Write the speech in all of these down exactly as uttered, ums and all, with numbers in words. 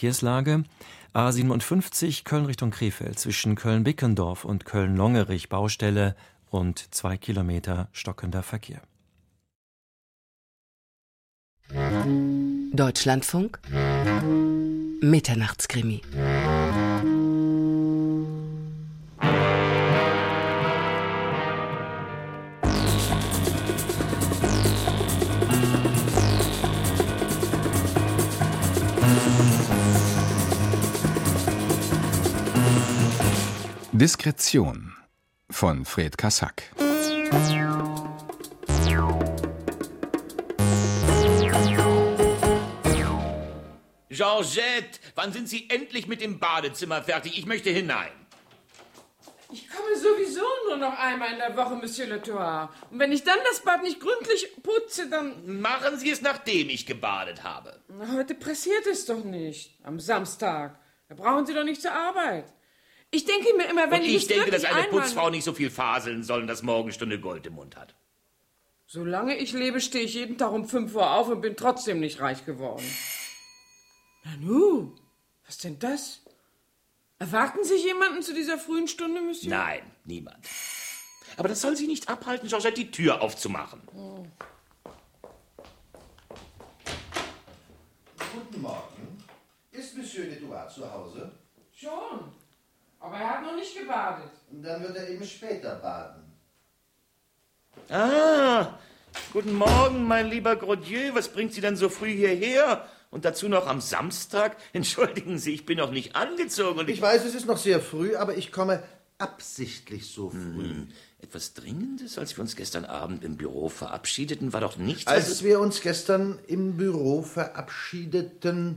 Verkehrslage. A siebenundfünfzig Köln Richtung Krefeld zwischen Köln-Bickendorf und Köln-Longerich Baustelle und zwei Kilometer stockender Verkehr. Deutschlandfunk Mitternachtskrimi. Diskretion von Fred Kassack. Georgette, wann sind Sie endlich mit dem Badezimmer fertig? Ich möchte hinein. Ich komme sowieso nur noch einmal in der Woche, Monsieur Letoir. Und wenn ich dann das Bad nicht gründlich putze, dann... Machen Sie es, nachdem ich gebadet habe. Heute pressiert es doch nicht. Am Samstag. Da brauchen Sie doch nicht zur Arbeit. Ich denke mir immer, wenn Und ich ich denke, dass eine einmal... Putzfrau nicht so viel faseln soll und dass Morgenstunde Gold im Mund hat. Solange ich lebe, stehe ich jeden Tag um fünf Uhr auf und bin trotzdem nicht reich geworden. Nanu, was denn das? Erwarten Sie jemanden zu dieser frühen Stunde, Monsieur? Nein, niemand. Aber das soll Sie nicht abhalten, Georgette, die Tür aufzumachen. Oh. Guten Morgen. Ist Monsieur Letoir zu Hause? Schon. Aber er hat noch nicht gebadet. Dann wird er eben später baden. Ah, guten Morgen, mein lieber Grodieu. Was bringt Sie denn so früh hierher? Und dazu noch am Samstag? Entschuldigen Sie, ich bin noch nicht angezogen. Und ich, ich weiß, es ist noch sehr früh, aber ich komme absichtlich so früh. Hm, etwas Dringendes, als wir uns gestern Abend im Büro verabschiedeten, war doch nichts... Als was... wir uns gestern im Büro verabschiedeten...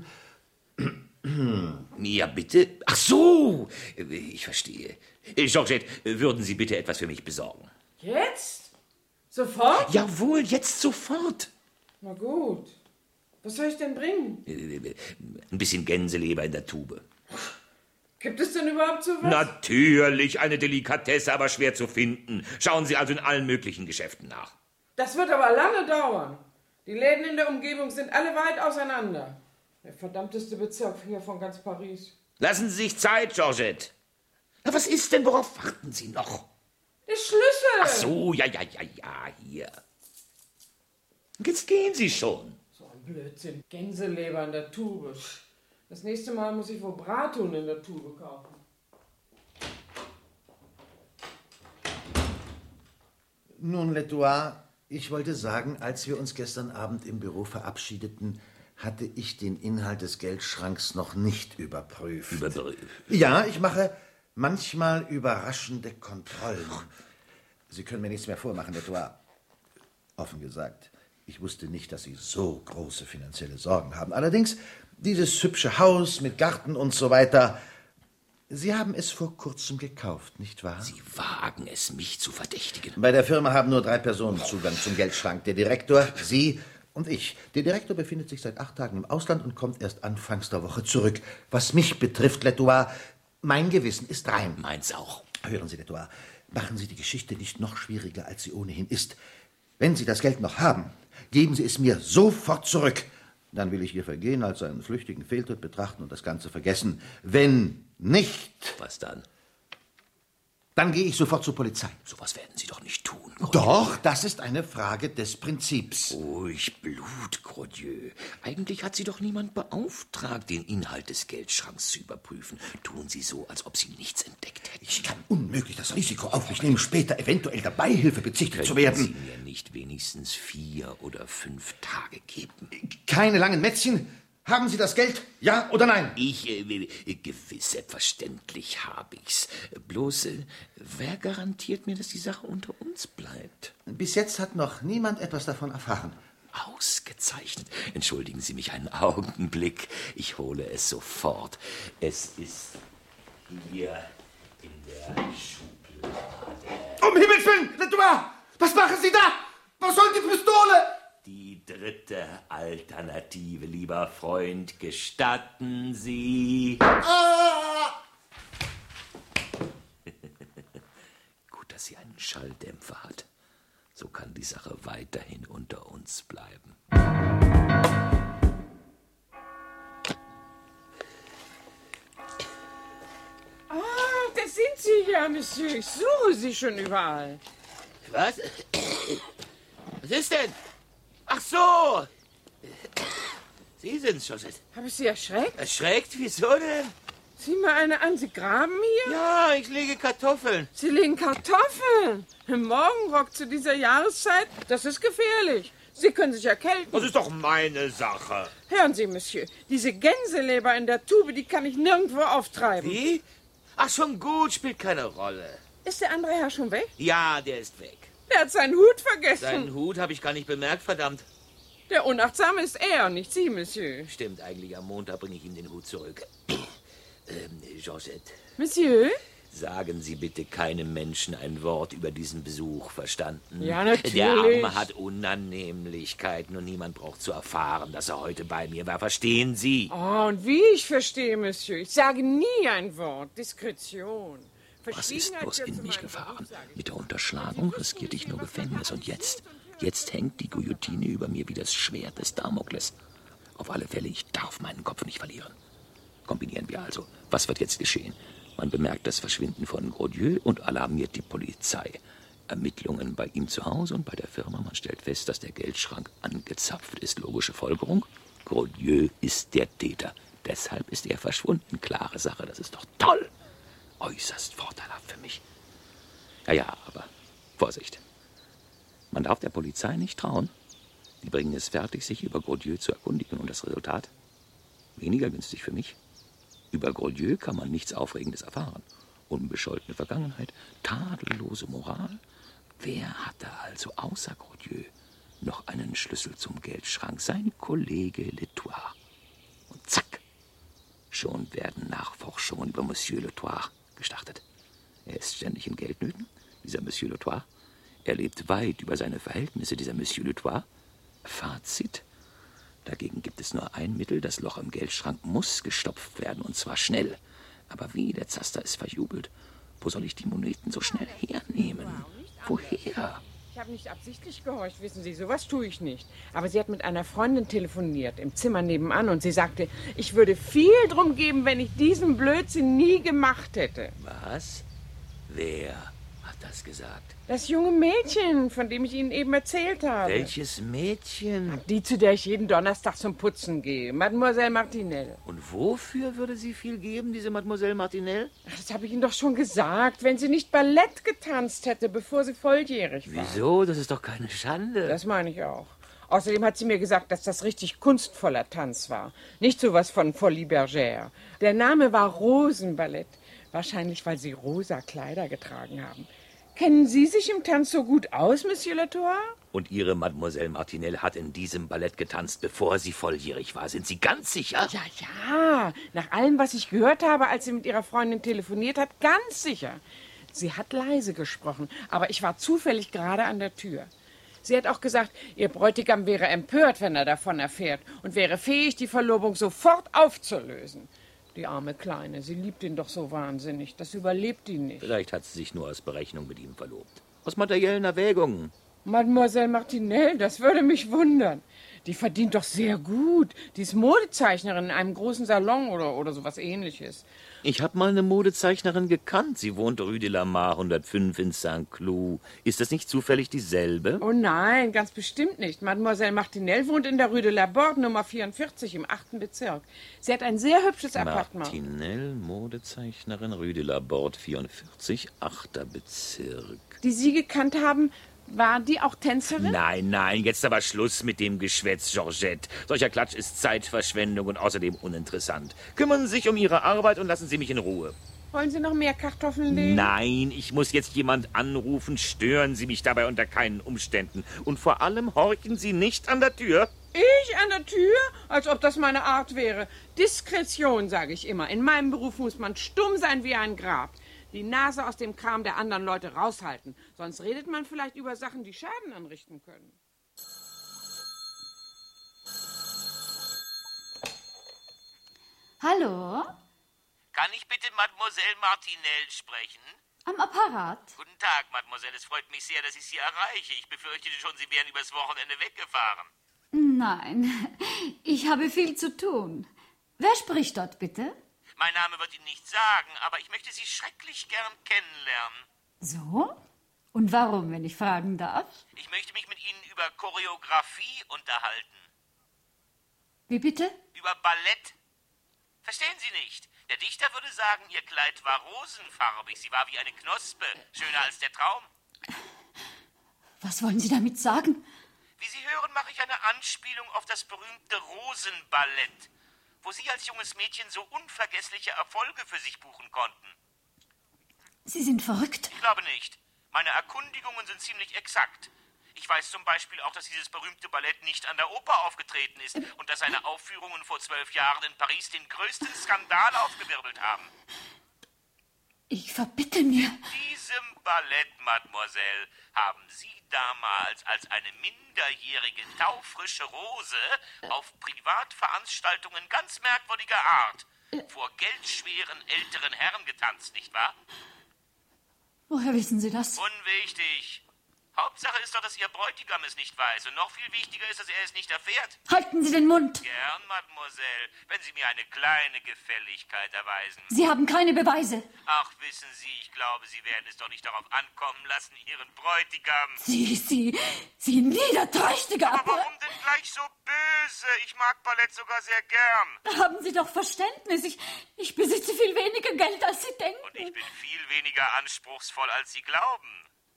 Ja, bitte. Ach so, ich verstehe. Georgette, würden Sie bitte etwas für mich besorgen? Jetzt? Sofort? Jawohl, jetzt sofort. Na gut. Was soll ich denn bringen? Ein bisschen Gänseleber in der Tube. Gibt es denn überhaupt sowas? Natürlich, eine Delikatesse, aber schwer zu finden. Schauen Sie also in allen möglichen Geschäften nach. Das wird aber lange dauern. Die Läden in der Umgebung sind alle weit auseinander. Der verdammteste Bezirk hier von ganz Paris. Lassen Sie sich Zeit, Georgette. Na, was ist denn? Worauf warten Sie noch? Der Schlüssel! Ach so, ja, ja, ja, ja, hier. Jetzt gehen Sie schon. So ein Blödsinn. Gänseleber in der Tube. Das nächste Mal muss ich wohl Brathuhn in der Tube kaufen. Nun, Letoir, ich wollte sagen, als wir uns gestern Abend im Büro verabschiedeten, hatte ich den Inhalt des Geldschranks noch nicht überprüft. Überprüft? Ja, ich mache manchmal überraschende Kontrollen. Sie können mir nichts mehr vormachen, Letoir. Offen gesagt, ich wusste nicht, dass Sie so große finanzielle Sorgen haben. Allerdings, dieses hübsche Haus mit Garten und so weiter, Sie haben es vor kurzem gekauft, nicht wahr? Sie wagen es, mich zu verdächtigen. Bei der Firma haben nur drei Personen Zugang zum Geldschrank. Der Direktor, Sie und ich. Der Direktor befindet sich seit acht Tagen im Ausland und kommt erst anfangs der Woche zurück. Was mich betrifft, Letoir, mein Gewissen ist rein. Meins auch. Hören Sie, Letoir, machen Sie die Geschichte nicht noch schwieriger, als sie ohnehin ist. Wenn Sie das Geld noch haben, geben Sie es mir sofort zurück. Dann will ich Ihr Vergehen als einen flüchtigen Fehltritt betrachten und das Ganze vergessen. Wenn nicht... Was dann? Dann gehe ich sofort zur Polizei. So was werden Sie doch nicht tun, Grodieu. Doch, das ist eine Frage des Prinzips. Ruhig Blut, Grodieu. Eigentlich hat Sie doch niemand beauftragt, den Inhalt des Geldschranks zu überprüfen. Tun Sie so, als ob Sie nichts entdeckt hätten. Ich kann unmöglich das Risiko auf mich nehmen, später eventuell der Beihilfe bezichtigt Können zu werden. Sie mir nicht wenigstens vier oder fünf Tage geben? Keine langen Mätzchen. Haben Sie das Geld? Ja oder nein? Ich, äh, gewiss, selbstverständlich habe ich's. Bloß, äh, wer garantiert mir, dass die Sache unter uns bleibt? Bis jetzt hat noch niemand etwas davon erfahren. Ausgezeichnet. Entschuldigen Sie mich einen Augenblick. Ich hole es sofort. Es ist hier in der Schublade. Um Himmels Willen, Letoir! Was machen Sie da? Wo soll die Pistole? Die dritte Alternative, lieber Freund, gestatten Sie. Ah! Gut, dass sie einen Schalldämpfer hat. So kann die Sache weiterhin unter uns bleiben. sind Sie ja, Monsieur. Ich suche Sie schon überall. Was? Was ist denn? Ach so! Sie sind's, Josette. Habe ich Sie erschreckt? Erschreckt? Wieso denn? Sieh mal eine an, Sie graben hier? Ja, ich lege Kartoffeln. Sie legen Kartoffeln. Im Morgenrock zu dieser Jahreszeit? Das ist gefährlich. Sie können sich erkälten. Das ist doch meine Sache. Hören Sie, Monsieur, diese Gänseleber in der Tube, die kann ich nirgendwo auftreiben. Wie? Ach, schon gut, spielt keine Rolle. Ist der andere Herr schon weg? Ja, der ist weg. Der hat seinen Hut vergessen. Seinen Hut habe ich gar nicht bemerkt, verdammt. Der Unachtsame ist er, nicht Sie, Monsieur. Stimmt, eigentlich am Montag bringe ich ihm den Hut zurück. ähm, Josette. Monsieur? Sagen Sie bitte keinem Menschen ein Wort über diesen Besuch, verstanden? Ja, natürlich. Der Arme hat Unannehmlichkeiten und niemand braucht zu erfahren, dass er heute bei mir war. Verstehen Sie? Oh, und wie ich verstehe, Monsieur. Ich sage nie ein Wort. Diskretion. Was ist bloß in mich gefahren? Mit der Unterschlagung riskierte ich nur Gefängnis. Und jetzt? Jetzt hängt die Guillotine über mir wie das Schwert des Damokles. Auf alle Fälle, ich darf meinen Kopf nicht verlieren. Kombinieren wir also. Was wird jetzt geschehen? Man bemerkt das Verschwinden von Grodieu und alarmiert die Polizei. Ermittlungen bei ihm zu Hause und bei der Firma. Man stellt fest, dass der Geldschrank angezapft ist. Logische Folgerung. Grodieu ist der Täter. Deshalb ist er verschwunden. Klare Sache, das ist doch toll. Äußerst vorteilhaft für mich. Ja, ja, aber Vorsicht. Man darf der Polizei nicht trauen. Die bringen es fertig, sich über Grodieu zu erkundigen. Und das Resultat? Weniger günstig für mich. Über Grodieu kann man nichts Aufregendes erfahren. Unbescholtene Vergangenheit, tadellose Moral. Wer hatte also außer Grodieu noch einen Schlüssel zum Geldschrank? Sein Kollege Letoir. Und zack, schon werden Nachforschungen über Monsieur Letoir gestartet. Er ist ständig in Geldnöten, dieser Monsieur Letoir. Er lebt weit über seine Verhältnisse, dieser Monsieur Letoir. Fazit: Dagegen gibt es nur ein Mittel, das Loch im Geldschrank muss gestopft werden, und zwar schnell. Aber wie, der Zaster ist verjubelt. Wo soll ich die Moneten so schnell hernehmen? Woher? Ich habe nicht absichtlich gehorcht, wissen Sie, sowas tue ich nicht. Aber sie hat mit einer Freundin telefoniert, im Zimmer nebenan, und sie sagte, ich würde viel drum geben, wenn ich diesen Blödsinn nie gemacht hätte. Was? Wer hat das gesagt? Das junge Mädchen, von dem ich Ihnen eben erzählt habe. Welches Mädchen? Die, zu der ich jeden Donnerstag zum Putzen gehe, Mademoiselle Martinelle. Und wofür würde sie viel geben, diese Mademoiselle Martinelle? Ach, das habe ich Ihnen doch schon gesagt, wenn sie nicht Ballett getanzt hätte, bevor sie volljährig war. Wieso? Das ist doch keine Schande. Das meine ich auch. Außerdem hat sie mir gesagt, dass das richtig kunstvoller Tanz war. Nicht sowas von Folie Bergère. Der Name war Rosenballett. Wahrscheinlich, weil sie rosa Kleider getragen haben. Kennen Sie sich im Tanz so gut aus, Monsieur Letoir? Und Ihre Mademoiselle Martinelle hat in diesem Ballett getanzt, bevor sie volljährig war. Sind Sie ganz sicher? Ja, ja. Nach allem, was ich gehört habe, als sie mit ihrer Freundin telefoniert hat, ganz sicher. Sie hat leise gesprochen, aber ich war zufällig gerade an der Tür. Sie hat auch gesagt, ihr Bräutigam wäre empört, wenn er davon erfährt, und wäre fähig, die Verlobung sofort aufzulösen. Die arme Kleine, sie liebt ihn doch so wahnsinnig. Das überlebt ihn nicht. Vielleicht hat sie sich nur aus Berechnung mit ihm verlobt. Aus materiellen Erwägungen. Mademoiselle Martinelle, das würde mich wundern. Die verdient doch sehr gut. Die ist Modezeichnerin in einem großen Salon oder, oder sowas Ähnliches. Ich habe mal eine Modezeichnerin gekannt. Sie wohnt Rue de la Mare hundertfünf in Saint-Cloud. Ist das nicht zufällig dieselbe? Oh nein, ganz bestimmt nicht. Mademoiselle Martinelle wohnt in der Rue de la Borde, Nummer vierundvierzig, im achten Bezirk. Sie hat ein sehr hübsches Appartement. Martinelle, Modezeichnerin, Rue de la Borde vierundvierzig, achter Bezirk. Die Sie gekannt haben, war die auch Tänzerin? Nein, nein, jetzt aber Schluss mit dem Geschwätz, Georgette. Solcher Klatsch ist Zeitverschwendung und außerdem uninteressant. Kümmern Sie sich um Ihre Arbeit und lassen Sie mich in Ruhe. Wollen Sie noch mehr Kartoffeln legen? Nein, ich muss jetzt jemand anrufen. Stören Sie mich dabei unter keinen Umständen. Und vor allem horchen Sie nicht an der Tür. Ich an der Tür? Als ob das meine Art wäre. Diskretion, sage ich immer. In meinem Beruf muss man stumm sein wie ein Grab. Die Nase aus dem Kram der anderen Leute raushalten. Sonst redet man vielleicht über Sachen, die Schaden anrichten können. Hallo? Kann ich bitte Mademoiselle Martinelle sprechen? Am Apparat? Guten Tag, Mademoiselle. Es freut mich sehr, dass ich Sie erreiche. Ich befürchtete schon, Sie wären übers Wochenende weggefahren. Nein, ich habe viel zu tun. Wer spricht dort bitte? Mein Name wird Ihnen nichts sagen, aber ich möchte Sie schrecklich gern kennenlernen. So? Und warum, wenn ich fragen darf? Ich möchte mich mit Ihnen über Choreografie unterhalten. Wie bitte? Über Ballett. Verstehen Sie nicht? Der Dichter würde sagen, Ihr Kleid war rosenfarbig. Sie war wie eine Knospe, schöner als der Traum. Was wollen Sie damit sagen? Wie Sie hören, mache ich eine Anspielung auf das berühmte Rosenballett, wo Sie als junges Mädchen so unvergessliche Erfolge für sich buchen konnten. Sie sind verrückt. Ich glaube nicht. Meine Erkundigungen sind ziemlich exakt. Ich weiß zum Beispiel auch, dass dieses berühmte Ballett nicht an der Oper aufgetreten ist und dass seine Aufführungen vor zwölf Jahren in Paris den größten Skandal aufgewirbelt haben. Ich verbitte mir. Diesem Ballett, Mademoiselle, haben Sie damals als eine minderjährige, taufrische Rose auf Privatveranstaltungen ganz merkwürdiger Art vor geldschweren älteren Herren getanzt, nicht wahr? Woher wissen Sie das? Unwichtig. Hauptsache ist doch, dass Ihr Bräutigam es nicht weiß. Und noch viel wichtiger ist, dass er es nicht erfährt. Halten Sie den Mund. Gern, Mademoiselle, wenn Sie mir eine kleine Gefälligkeit erweisen. Sie haben keine Beweise. Ach, wissen Sie, ich glaube, Sie werden es doch nicht darauf ankommen lassen, Ihren Bräutigam... Sie, Sie, Sie niederträchtiger... Aber warum denn gleich so böse? Ich mag Ballett sogar sehr gern. Haben Sie doch Verständnis. Ich, ich besitze viel weniger Geld, als Sie denken. Und ich bin viel weniger anspruchsvoll, als Sie glauben.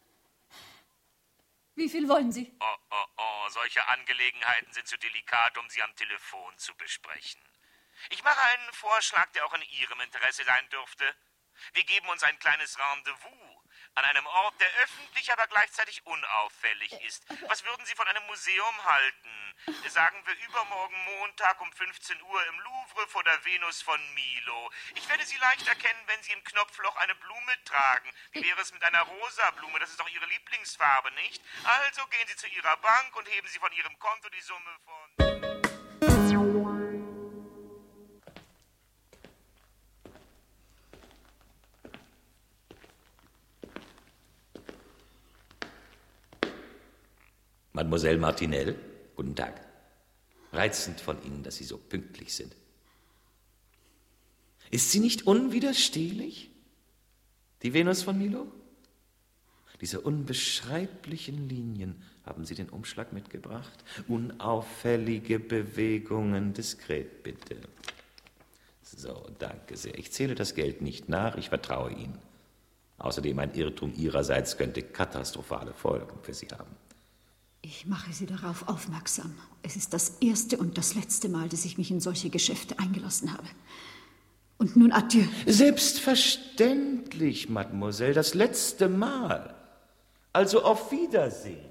Wie viel wollen Sie? Oh, oh, oh, solche Angelegenheiten sind zu delikat, um sie am Telefon zu besprechen. Ich mache einen Vorschlag, der auch in Ihrem Interesse sein dürfte. Wir geben uns ein kleines Rendezvous an einem Ort, der öffentlich, aber gleichzeitig unauffällig ist. Was würden Sie von einem Museum halten? Sagen wir übermorgen Montag um fünfzehn Uhr im Louvre vor der Venus von Milo. Ich werde Sie leicht erkennen, wenn Sie im Knopfloch eine Blume tragen. Wie wäre es mit einer rosa Blume? Das ist doch Ihre Lieblingsfarbe, nicht? Also gehen Sie zu Ihrer Bank und heben Sie von Ihrem Konto die Summe von... Mademoiselle Martinelle, guten Tag. Reizend von Ihnen, dass Sie so pünktlich sind. Ist sie nicht unwiderstehlich, die Venus von Milo? Diese unbeschreiblichen Linien, haben Sie den Umschlag mitgebracht? Unauffällige Bewegungen, diskret bitte. So, danke sehr. Ich zähle das Geld nicht nach, ich vertraue Ihnen. Außerdem ein Irrtum Ihrerseits könnte katastrophale Folgen für Sie haben. Ich mache Sie darauf aufmerksam. Es ist das erste und das letzte Mal, dass ich mich in solche Geschäfte eingelassen habe. Und nun adieu. Selbstverständlich, Mademoiselle, das letzte Mal. Also auf Wiedersehen.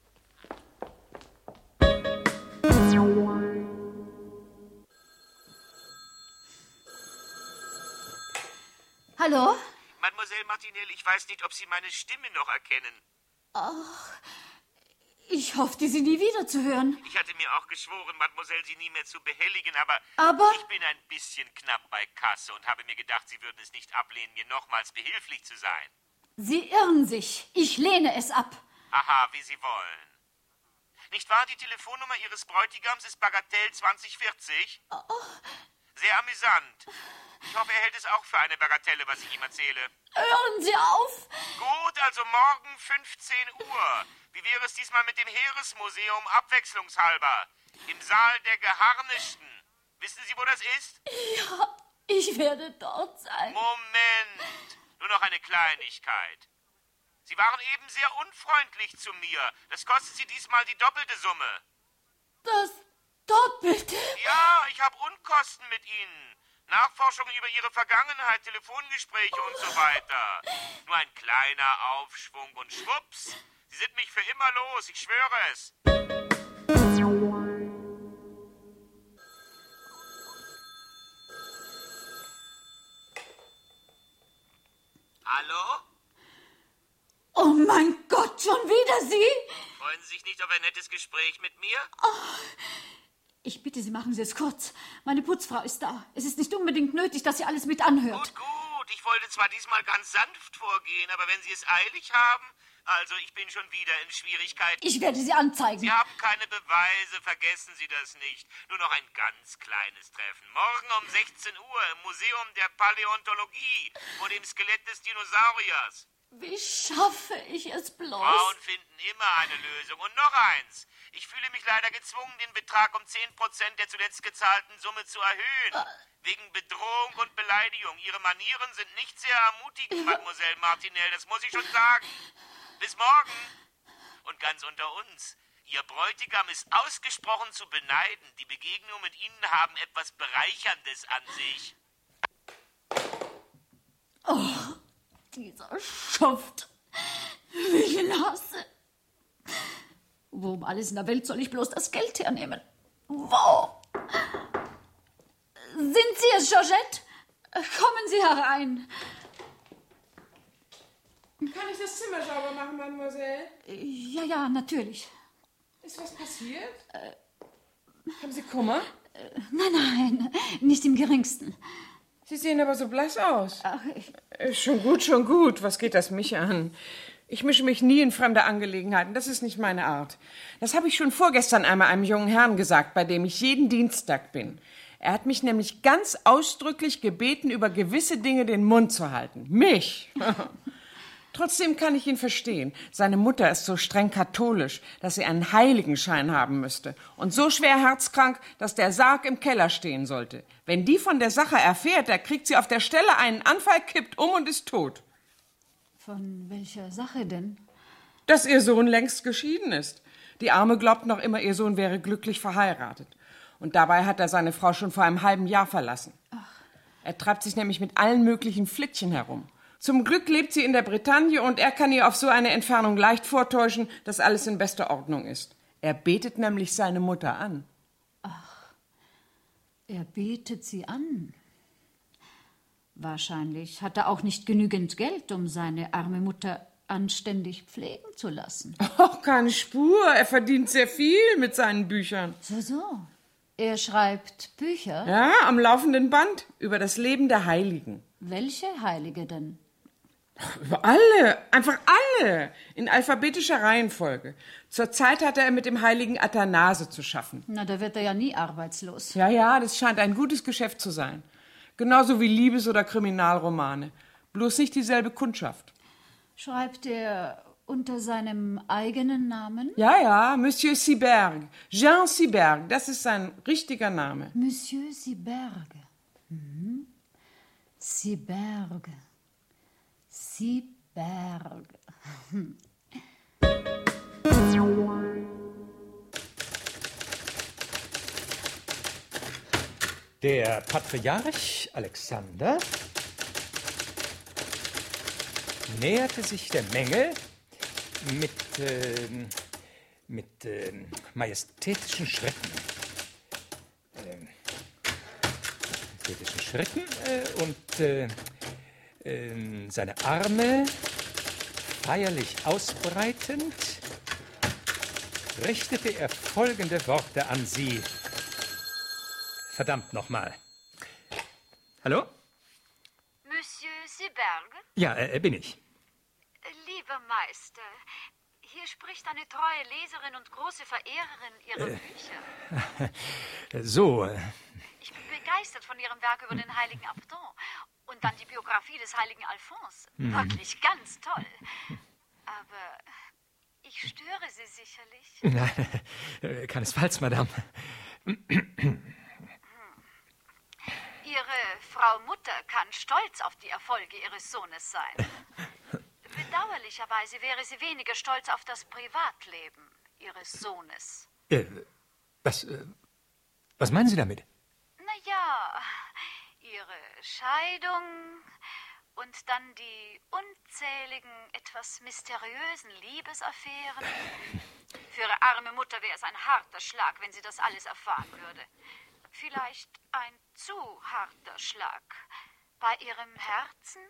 Hallo? Mademoiselle Martinelle, ich weiß nicht, ob Sie meine Stimme noch erkennen. Ach... Ich hoffte, Sie nie wieder zu hören. Ich hatte mir auch geschworen, Mademoiselle, Sie nie mehr zu behelligen, aber, aber ich bin ein bisschen knapp bei Kasse und habe mir gedacht, Sie würden es nicht ablehnen, mir nochmals behilflich zu sein. Sie irren sich. Ich lehne es ab. Aha, wie Sie wollen. Nicht wahr, die Telefonnummer Ihres Bräutigams ist Bagatelle zwanzig vierzig? Oh. Sehr amüsant. Ich hoffe, er hält es auch für eine Bagatelle, was ich ihm erzähle. Hören Sie auf! Gut, also morgen fünfzehn Uhr. Wie wäre es diesmal mit dem Heeresmuseum abwechslungshalber? Im Saal der Geharnischten. Wissen Sie, wo das ist? Ja, ich werde dort sein. Moment. Nur noch eine Kleinigkeit. Sie waren eben sehr unfreundlich zu mir. Das kostet Sie diesmal die doppelte Summe. Das Doppelte? Ja, ich habe Unkosten mit Ihnen. Nachforschungen über Ihre Vergangenheit, Telefongespräche und so weiter. Nur ein kleiner Aufschwung und schwupps. Sie sind mich für immer los, ich schwöre es. Hallo? Oh mein Gott, schon wieder Sie? Freuen Sie sich nicht auf ein nettes Gespräch mit mir? Oh, ich bitte Sie, machen Sie es kurz. Meine Putzfrau ist da. Es ist nicht unbedingt nötig, dass sie alles mit anhört. Gut, gut. Ich wollte zwar diesmal ganz sanft vorgehen, aber wenn Sie es eilig haben... Also, ich bin schon wieder in Schwierigkeiten. Ich werde Sie anzeigen. Sie haben keine Beweise, vergessen Sie das nicht. Nur noch ein ganz kleines Treffen. Morgen um sechzehn Uhr im Museum der Paläontologie vor dem Skelett des Dinosauriers. Wie schaffe ich es bloß? Frauen finden immer eine Lösung. Und noch eins. Ich fühle mich leider gezwungen, den Betrag um zehn Prozent der zuletzt gezahlten Summe zu erhöhen. Äh. Wegen Bedrohung und Beleidigung. Ihre Manieren sind nicht sehr ermutigend, Mademoiselle Martinelle, das muss ich schon sagen. Bis morgen. Und ganz unter uns. Ihr Bräutigam ist ausgesprochen zu beneiden. Die Begegnungen mit Ihnen haben etwas Bereicherndes an sich. Oh, dieser Schuft. Wie ich ihn hasse. Wo um alles in der Welt soll ich bloß das Geld hernehmen? Wo? Sind Sie es, Georgette? Kommen Sie herein. Kann ich das Zimmer sauber machen, Mademoiselle? Ja, ja, natürlich. Ist was passiert? Äh, Haben Sie Kummer? Äh, nein, nein, nicht im geringsten. Sie sehen aber so blass aus. Ach, ich... Äh, schon gut, schon gut. Was geht das mich an? Ich mische mich nie in fremde Angelegenheiten. Das ist nicht meine Art. Das habe ich schon vorgestern einmal einem jungen Herrn gesagt, bei dem ich jeden Dienstag bin. Er hat mich nämlich ganz ausdrücklich gebeten, über gewisse Dinge den Mund zu halten. Mich! Trotzdem kann ich ihn verstehen. Seine Mutter ist so streng katholisch, dass sie einen Heiligenschein haben müsste. Und so schwer herzkrank, dass der Sarg im Keller stehen sollte. Wenn die von der Sache erfährt, da kriegt sie auf der Stelle einen Anfall, kippt um und ist tot. Von welcher Sache denn? Dass ihr Sohn längst geschieden ist. Die Arme glaubt noch immer, ihr Sohn wäre glücklich verheiratet. Und dabei hat er seine Frau schon vor einem halben Jahr verlassen. Ach. Er treibt sich nämlich mit allen möglichen Flittchen herum. Zum Glück lebt sie in der Bretagne und er kann ihr auf so eine Entfernung leicht vortäuschen, dass alles in bester Ordnung ist. Er betet nämlich seine Mutter an. Ach, er betet sie an. Wahrscheinlich hat er auch nicht genügend Geld, um seine arme Mutter anständig pflegen zu lassen. Ach, keine Spur. Er verdient sehr viel mit seinen Büchern. So, so. Er schreibt Bücher? Ja, am laufenden Band über das Leben der Heiligen. Welche Heilige denn? Über alle, einfach alle, in alphabetischer Reihenfolge. Zurzeit hat er mit dem heiligen Athanase zu schaffen. Na, da wird er ja nie arbeitslos. Ja, ja, das scheint ein gutes Geschäft zu sein. Genauso wie Liebes- oder Kriminalromane. Bloß nicht dieselbe Kundschaft. Schreibt er unter seinem eigenen Namen? Ja, ja, Monsieur Siberg. Jean Siberg, das ist sein richtiger Name. Monsieur Siberg. Mhm. Siberg. Siberg. Der Patriarch Alexander näherte sich der Menge mit, äh, mit äh, majestätischen Schritten. Äh, majestätischen Schritten äh, und äh, äh, seine Arme feierlich ausbreitend richtete er folgende Worte an sie. Verdammt nochmal. Hallo? Monsieur Siberg? Ja, äh, bin ich. Lieber Meister, hier spricht eine treue Leserin und große Verehrerin Ihrer äh, Bücher. So. Äh, ich bin begeistert von Ihrem Werk über den heiligen Abdon. Und dann die Biografie des heiligen Alphonse. Mhm. Wirklich ganz toll. Aber ich störe Sie sicherlich. Nein, keinesfalls, Madame. Ihre Frau Mutter kann stolz auf die Erfolge Ihres Sohnes sein. Bedauerlicherweise wäre sie weniger stolz auf das Privatleben Ihres Sohnes. Äh, was, äh, was meinen Sie damit? Na ja, Ihre Scheidung und dann die unzähligen, etwas mysteriösen Liebesaffären. Für Ihre arme Mutter wäre es ein harter Schlag, wenn sie das alles erfahren würde. Vielleicht ein zu harter Schlag. Bei Ihrem Herzen?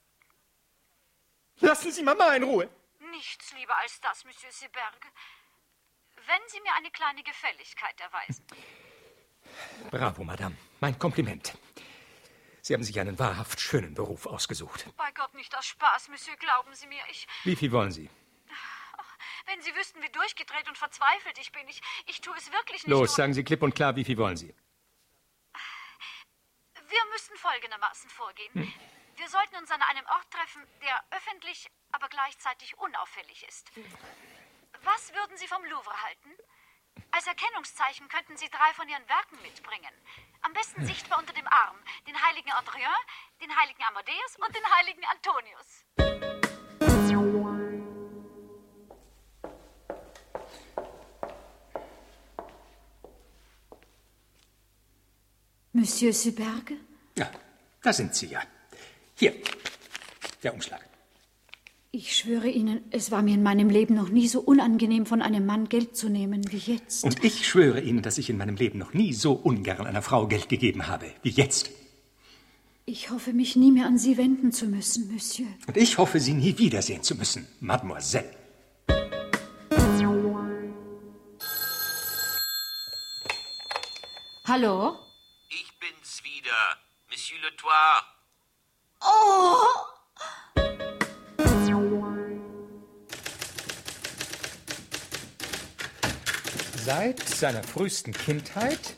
Lassen Sie Mama in Ruhe. Nichts lieber als das, Monsieur Siberg. Wenn Sie mir eine kleine Gefälligkeit erweisen. Bravo, Madame. Mein Kompliment. Sie haben sich einen wahrhaft schönen Beruf ausgesucht. Bei Gott nicht aus Spaß, Monsieur, glauben Sie mir, ich... Wie viel wollen Sie? Wenn Sie wüssten, wie durchgedreht und verzweifelt ich bin. Ich, ich tue es wirklich nicht. Los, sagen Sie klipp und klar, wie viel wollen Sie? Wir müssten folgendermaßen vorgehen. Hm. Wir sollten uns an einem Ort treffen, der öffentlich, aber gleichzeitig unauffällig ist. Was würden Sie vom Louvre halten? Als Erkennungszeichen könnten Sie drei von Ihren Werken mitbringen. Am besten sichtbar unter dem Arm. Den heiligen Adrien, den heiligen Amadeus und den heiligen Antonius. Monsieur Süberge? Ja, da sind Sie ja. Hier, der Umschlag. Ich schwöre Ihnen, es war mir in meinem Leben noch nie so unangenehm, von einem Mann Geld zu nehmen wie jetzt. Und ich schwöre Ihnen, dass ich in meinem Leben noch nie so ungern einer Frau Geld gegeben habe wie jetzt. Ich hoffe, mich nie mehr an Sie wenden zu müssen, Monsieur. Und ich hoffe, Sie nie wiedersehen zu müssen, Mademoiselle. Hallo? Ich bin's wieder, Monsieur Le Toit. Oh! Seit seiner frühesten Kindheit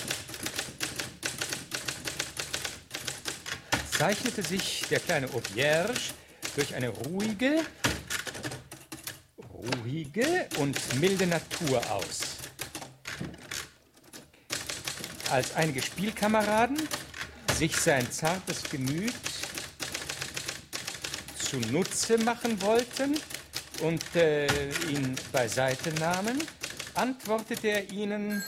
zeichnete sich der kleine Aubierge durch eine ruhige, ruhige und milde Natur aus. Als einige Spielkameraden sich sein zartes Gemüt zunutze machen wollten und äh, ihn beiseite nahmen, antwortete er ihnen: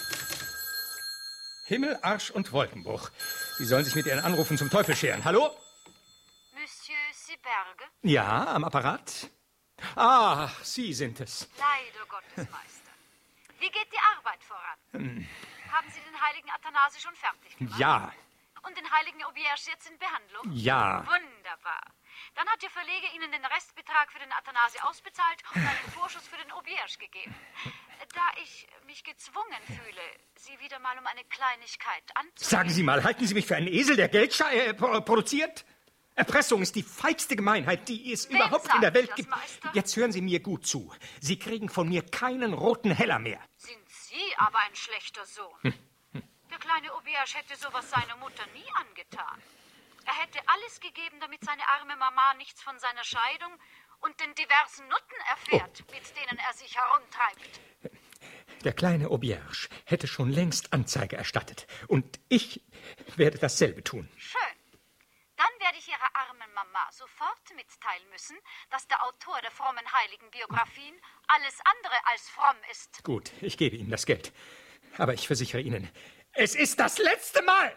Himmel, Arsch und Wolkenbruch. Sie sollen sich mit ihren Anrufen zum Teufel scheren. Hallo? Monsieur Süberge? Ja, am Apparat? Ah, Sie sind es. Leider Gottes, Meister. Wie geht die Arbeit voran? Hm. Haben Sie den heiligen Athanasi schon fertig gemacht? Ja. Und den heiligen Aubierge jetzt in Behandlung? Ja. Wunderbar. Dann hat Ihr Verleger Ihnen den Restbetrag für den Athanasi ausbezahlt und einen Vorschuss für den Aubierge gegeben. Da ich mich gezwungen fühle, Sie wieder mal um eine Kleinigkeit anzunehmen... Sagen Sie mal, halten Sie mich für einen Esel, der Geld äh, produziert? Erpressung ist die feigste Gemeinheit, die es Wem überhaupt in der Welt das, gibt. Meister? Jetzt hören Sie mir gut zu. Sie kriegen von mir keinen roten Heller mehr. Sind Sie aber ein schlechter Sohn. Hm. Hm. Der kleine Aubierge hätte sowas seiner Mutter nie angetan. Er hätte alles gegeben, damit seine arme Mama nichts von seiner Scheidung und den diversen Nutten erfährt, oh. mit denen er sich herumtreibt. Der kleine Aubierge hätte schon längst Anzeige erstattet. Und ich werde dasselbe tun. Schön. Dann werde ich Ihrer armen Mama sofort mitteilen müssen, dass der Autor der frommen heiligen Biografien alles andere als fromm ist. Gut, ich gebe Ihnen das Geld. Aber ich versichere Ihnen, es ist das letzte Mal!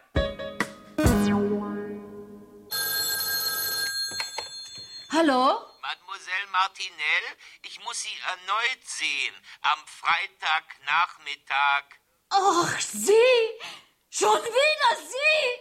Hallo? Mademoiselle Martinelle, ich muss Sie erneut sehen. Am Freitagnachmittag. Ach, Sie! Schon wieder Sie!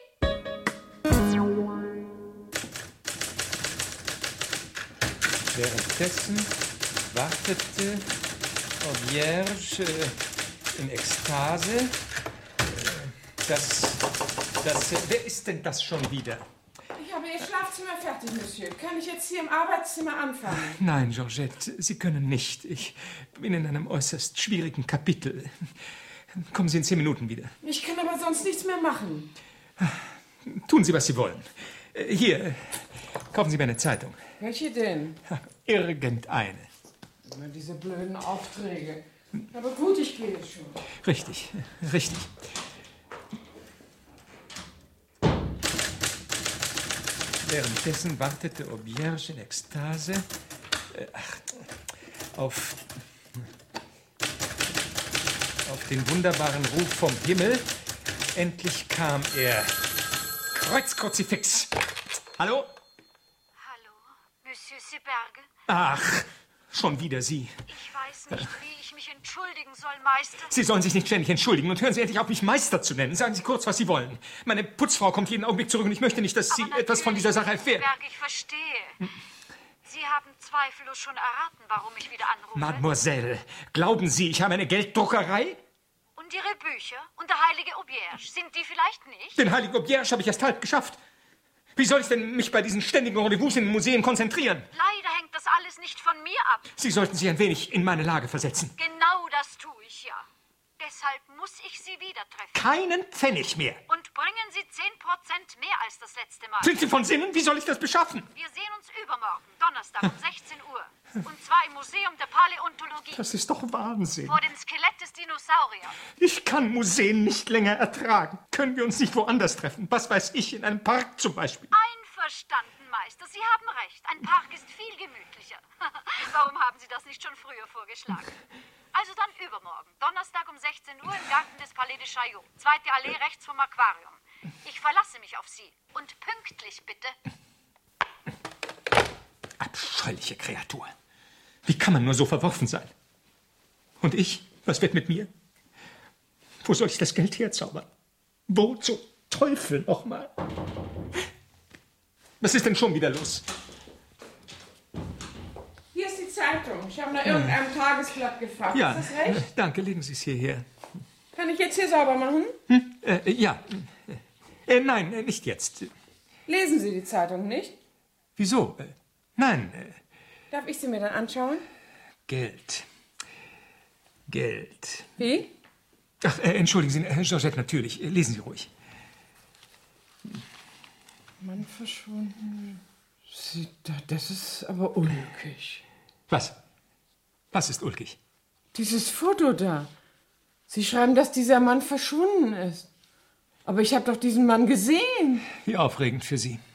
Währenddessen wartete Aubierge äh, in Ekstase. Äh, das, das, äh, wer ist denn das schon wieder? Ich habe Ihr Schlafzimmer fertig, Monsieur. Kann ich jetzt hier im Arbeitszimmer anfangen? Nein, Georgette, Sie können nicht. Ich bin in einem äußerst schwierigen Kapitel. Kommen Sie in zehn Minuten wieder. Ich kann aber sonst nichts mehr machen. Tun Sie, was Sie wollen. Hier, kaufen Sie mir eine Zeitung. Welche denn? Irgendeine. Immer diese blöden Aufträge. Aber gut, ich gehe schon. Richtig, richtig. Währenddessen wartete Aubierge in Ekstase äh, auf, auf den wunderbaren Ruf vom Himmel. Endlich kam er. Kreuzkruzifix. Hallo? Hallo, Monsieur Süberge? Ach, schon wieder Sie. Ich weiß nicht, wie ich mich entschuldigen soll, Meister. Sie sollen sich nicht ständig entschuldigen und hören Sie endlich auf, mich Meister zu nennen. Sagen Sie kurz, was Sie wollen. Meine Putzfrau kommt jeden Augenblick zurück und ich möchte nicht, dass Sie etwas von dieser Sache erfährt. Süberge, ich verstehe. Hm. Sie haben zweifellos schon erraten, warum ich wieder anrufe. Mademoiselle, glauben Sie, ich habe eine Gelddruckerei? Und Ihre Bücher und der heilige Aubierge, sind die vielleicht nicht? Den heiligen Aubierge habe ich erst halb geschafft. Wie soll ich denn mich bei diesen ständigen Rendezvous in den Museen konzentrieren? Leider hängt das alles nicht von mir ab. Sie sollten sich ein wenig in meine Lage versetzen. Genau das tue ich ja. Deshalb muss ich Sie wieder treffen. Keinen Pfennig mehr. Und bringen Sie zehn Prozent mehr als das letzte Mal. Sind Sie von Sinnen? Wie soll ich das beschaffen? Wir sehen uns übermorgen, Donnerstag um sechzehn Uhr. Und zwar im Museum der Paläontologie. Das ist doch Wahnsinn. Vor dem Skelett des Dinosauriers. Ich kann Museen nicht länger ertragen. Können wir uns nicht woanders treffen? Was weiß ich, in einem Park zum Beispiel? Einverstanden, Meister. Sie haben recht. Ein Park ist viel gemütlicher. Warum haben Sie das nicht schon früher vorgeschlagen? Also dann übermorgen, Donnerstag um sechzehn Uhr im Garten des Palais de Chaillot. Zweite Allee rechts vom Aquarium. Ich verlasse mich auf Sie. Und pünktlich, bitte. Abscheuliche Kreatur. Wie kann man nur so verworfen sein? Und ich? Was wird mit mir? Wo soll ich das Geld herzaubern? Wo zum Teufel nochmal? Was ist denn schon wieder los? Hier ist die Zeitung. Ich habe nach irgendeinem hm. Tagesblatt gefragt. Ja, ist das recht? Danke, legen Sie es hierher. Kann ich jetzt hier sauber machen? Hm? Äh, ja. Äh, nein, nicht jetzt. Lesen Sie die Zeitung nicht? Wieso? Äh, nein. Äh, Darf ich sie mir dann anschauen? Geld. Geld. Wie? Ach, äh, entschuldigen Sie, Herr Georgette, natürlich. Lesen Sie ruhig. Mann verschwunden. Sie, das ist aber ulkig. Was? Was ist ulkig? Dieses Foto da. Sie schreiben, dass dieser Mann verschwunden ist. Aber ich habe doch diesen Mann gesehen. Wie aufregend für Sie.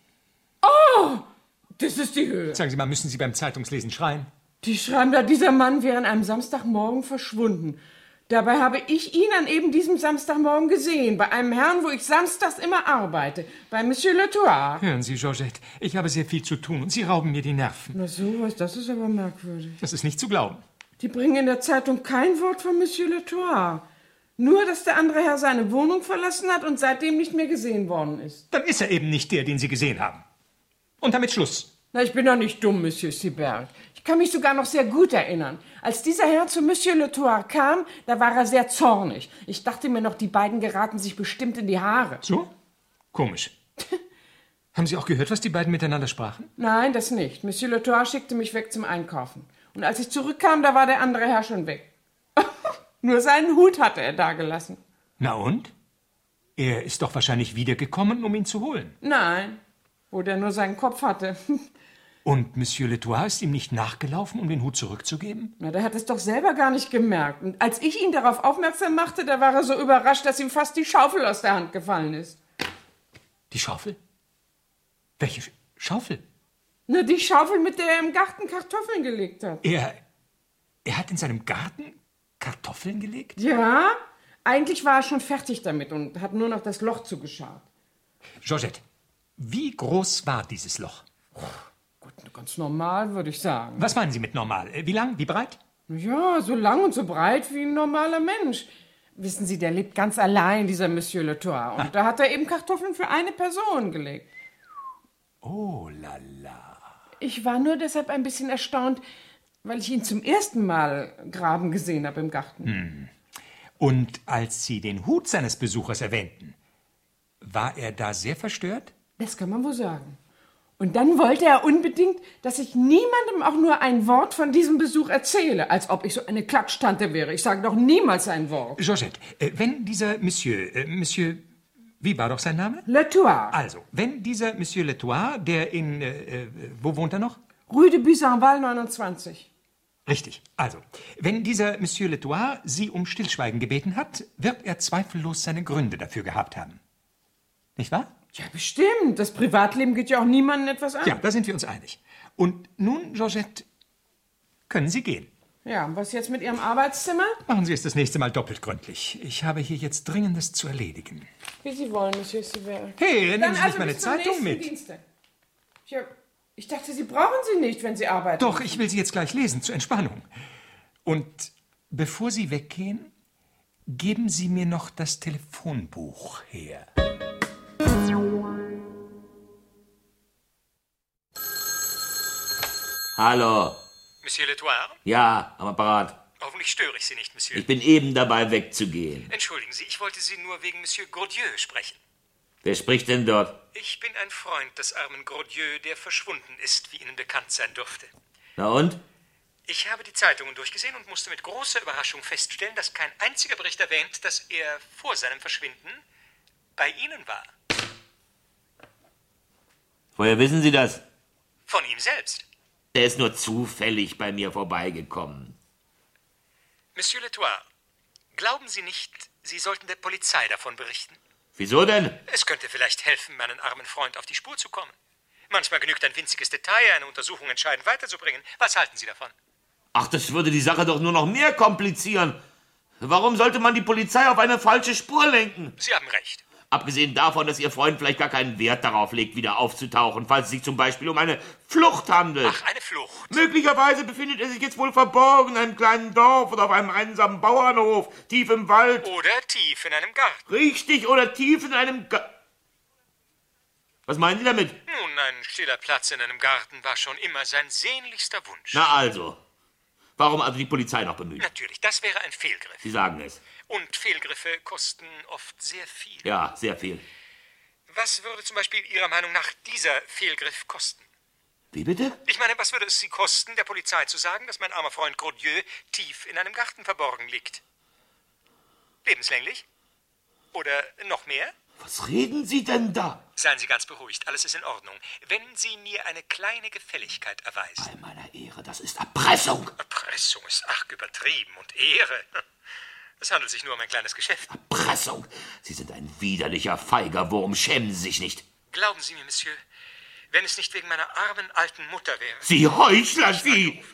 Oh, das ist die Höhe. Sagen Sie mal, müssen Sie beim Zeitungslesen schreien? Die schreiben da, dieser Mann wäre an einem Samstagmorgen verschwunden. Dabei habe ich ihn an eben diesem Samstagmorgen gesehen, bei einem Herrn, wo ich samstags immer arbeite, bei Monsieur Letoile. Hören Sie, Georgette, ich habe sehr viel zu tun und Sie rauben mir die Nerven. Na sowas, das ist aber merkwürdig. Das ist nicht zu glauben. Die bringen in der Zeitung kein Wort von Monsieur Letoile. Nur, dass der andere Herr seine Wohnung verlassen hat und seitdem nicht mehr gesehen worden ist. Dann ist er eben nicht der, den Sie gesehen haben. Und damit Schluss. Na, ich bin doch nicht dumm, Monsieur Sibert. Ich kann mich sogar noch sehr gut erinnern. Als dieser Herr zu Monsieur Letoile kam, da war er sehr zornig. Ich dachte mir noch, die beiden geraten sich bestimmt in die Haare. So? Komisch. Haben Sie auch gehört, was die beiden miteinander sprachen? Nein, das nicht. Monsieur Letoile schickte mich weg zum Einkaufen. Und als ich zurückkam, da war der andere Herr schon weg. Nur seinen Hut hatte er da gelassen. Na und? Er ist doch wahrscheinlich wiedergekommen, um ihn zu holen. Nein, wo der nur seinen Kopf hatte. Und Monsieur Letoile ist ihm nicht nachgelaufen, um den Hut zurückzugeben? Na, der hat es doch selber gar nicht gemerkt. Und als ich ihn darauf aufmerksam machte, da war er so überrascht, dass ihm fast die Schaufel aus der Hand gefallen ist. Die Schaufel? Welche Sch Schaufel? Na, die Schaufel, mit der er im Garten Kartoffeln gelegt hat. Er, er hat in seinem Garten Kartoffeln gelegt? Ja, eigentlich war er schon fertig damit und hat nur noch das Loch zugeschaut. Georgette, wie groß war dieses Loch? Oh, Gott, ganz normal, würde ich sagen. Was meinen Sie mit normal? Wie lang, wie breit? Ja, so lang und so breit wie ein normaler Mensch. Wissen Sie, der lebt ganz allein, dieser Monsieur Letoile. Und ah. da hat er eben Kartoffeln für eine Person gelegt. Oh la la. Ich war nur deshalb ein bisschen erstaunt, weil ich ihn zum ersten Mal graben gesehen habe im Garten. Hm. Und als Sie den Hut seines Besuchers erwähnten, war er da sehr verstört? Das kann man wohl sagen. Und dann wollte er unbedingt, dass ich niemandem auch nur ein Wort von diesem Besuch erzähle, als ob ich so eine Klatschtante wäre. Ich sage doch niemals ein Wort. Georgette, äh, wenn dieser Monsieur, äh, Monsieur, wie war doch sein Name? Letoile. Also, wenn dieser Monsieur Letoile, der in, äh, äh, wo wohnt er noch? Rue de Buzenval neunundzwanzig. Richtig. Also, wenn dieser Monsieur Letoile Sie um Stillschweigen gebeten hat, wird er zweifellos seine Gründe dafür gehabt haben. Nicht wahr? Ja, bestimmt. Das Privatleben geht ja auch niemandem etwas an. Ja, da sind wir uns einig. Und nun, Georgette, können Sie gehen. Ja, und was jetzt mit Ihrem Arbeitszimmer? Machen Sie es das nächste Mal doppelt gründlich. Ich habe hier jetzt Dringendes zu erledigen. Wie Sie wollen, Monsieur Sivert. Hey, nehmen Dann Sie also nicht meine bis zum Zeitung mit. Dienstag. Ja, ich dachte, Sie brauchen sie nicht, wenn Sie arbeiten. Doch, ich will sie jetzt gleich lesen, zur Entspannung. Und bevor Sie weggehen, geben Sie mir noch das Telefonbuch her. Hallo. Monsieur Letoile? Ja, am Apparat. Hoffentlich störe ich Sie nicht, Monsieur. Ich bin eben dabei, wegzugehen. Entschuldigen Sie, ich wollte Sie nur wegen Monsieur Gourdieu sprechen. Wer spricht denn dort? Ich bin ein Freund des armen Grodieu, der verschwunden ist, wie Ihnen bekannt sein dürfte. Na und? Ich habe die Zeitungen durchgesehen und musste mit großer Überraschung feststellen, dass kein einziger Bericht erwähnt, dass er vor seinem Verschwinden bei Ihnen war. Woher wissen Sie das? Von ihm selbst. Er ist nur zufällig bei mir vorbeigekommen. Monsieur Letoile, glauben Sie nicht, Sie sollten der Polizei davon berichten? Wieso denn? Es könnte vielleicht helfen, meinen armen Freund auf die Spur zu kommen. Manchmal genügt ein winziges Detail, eine Untersuchung entscheidend weiterzubringen. Was halten Sie davon? Ach, das würde die Sache doch nur noch mehr komplizieren. Warum sollte man die Polizei auf eine falsche Spur lenken? Sie haben recht. Abgesehen davon, dass Ihr Freund vielleicht gar keinen Wert darauf legt, wieder aufzutauchen, falls es sich zum Beispiel um eine Flucht handelt. Ach, eine Flucht. Möglicherweise befindet er sich jetzt wohl verborgen in einem kleinen Dorf oder auf einem einsamen Bauernhof, tief im Wald. Oder tief in einem Garten. Richtig, oder tief in einem Garten. Was meinen Sie damit? Nun, ein stiller Platz in einem Garten war schon immer sein sehnlichster Wunsch. Na also. Warum also die Polizei noch bemühen? Natürlich, das wäre ein Fehlgriff. Sie sagen es. Und Fehlgriffe kosten oft sehr viel. Ja, sehr viel. Was würde zum Beispiel Ihrer Meinung nach dieser Fehlgriff kosten? Wie bitte? Ich meine, was würde es Sie kosten, der Polizei zu sagen, dass mein armer Freund Grodieu tief in einem Garten verborgen liegt? Lebenslänglich? Oder noch mehr? Was reden Sie denn da? Seien Sie ganz beruhigt, alles ist in Ordnung. Wenn Sie mir eine kleine Gefälligkeit erweisen. Bei meiner Ehre, das ist Erpressung. Erpressung ist arg übertrieben und Ehre. Es handelt sich nur um ein kleines Geschäft. Erpressung? Sie sind ein widerlicher, feiger Wurm. Schämen Sie sich nicht. Glauben Sie mir, Monsieur, wenn es nicht wegen meiner armen alten Mutter wäre. Sie Heuchler, Sie!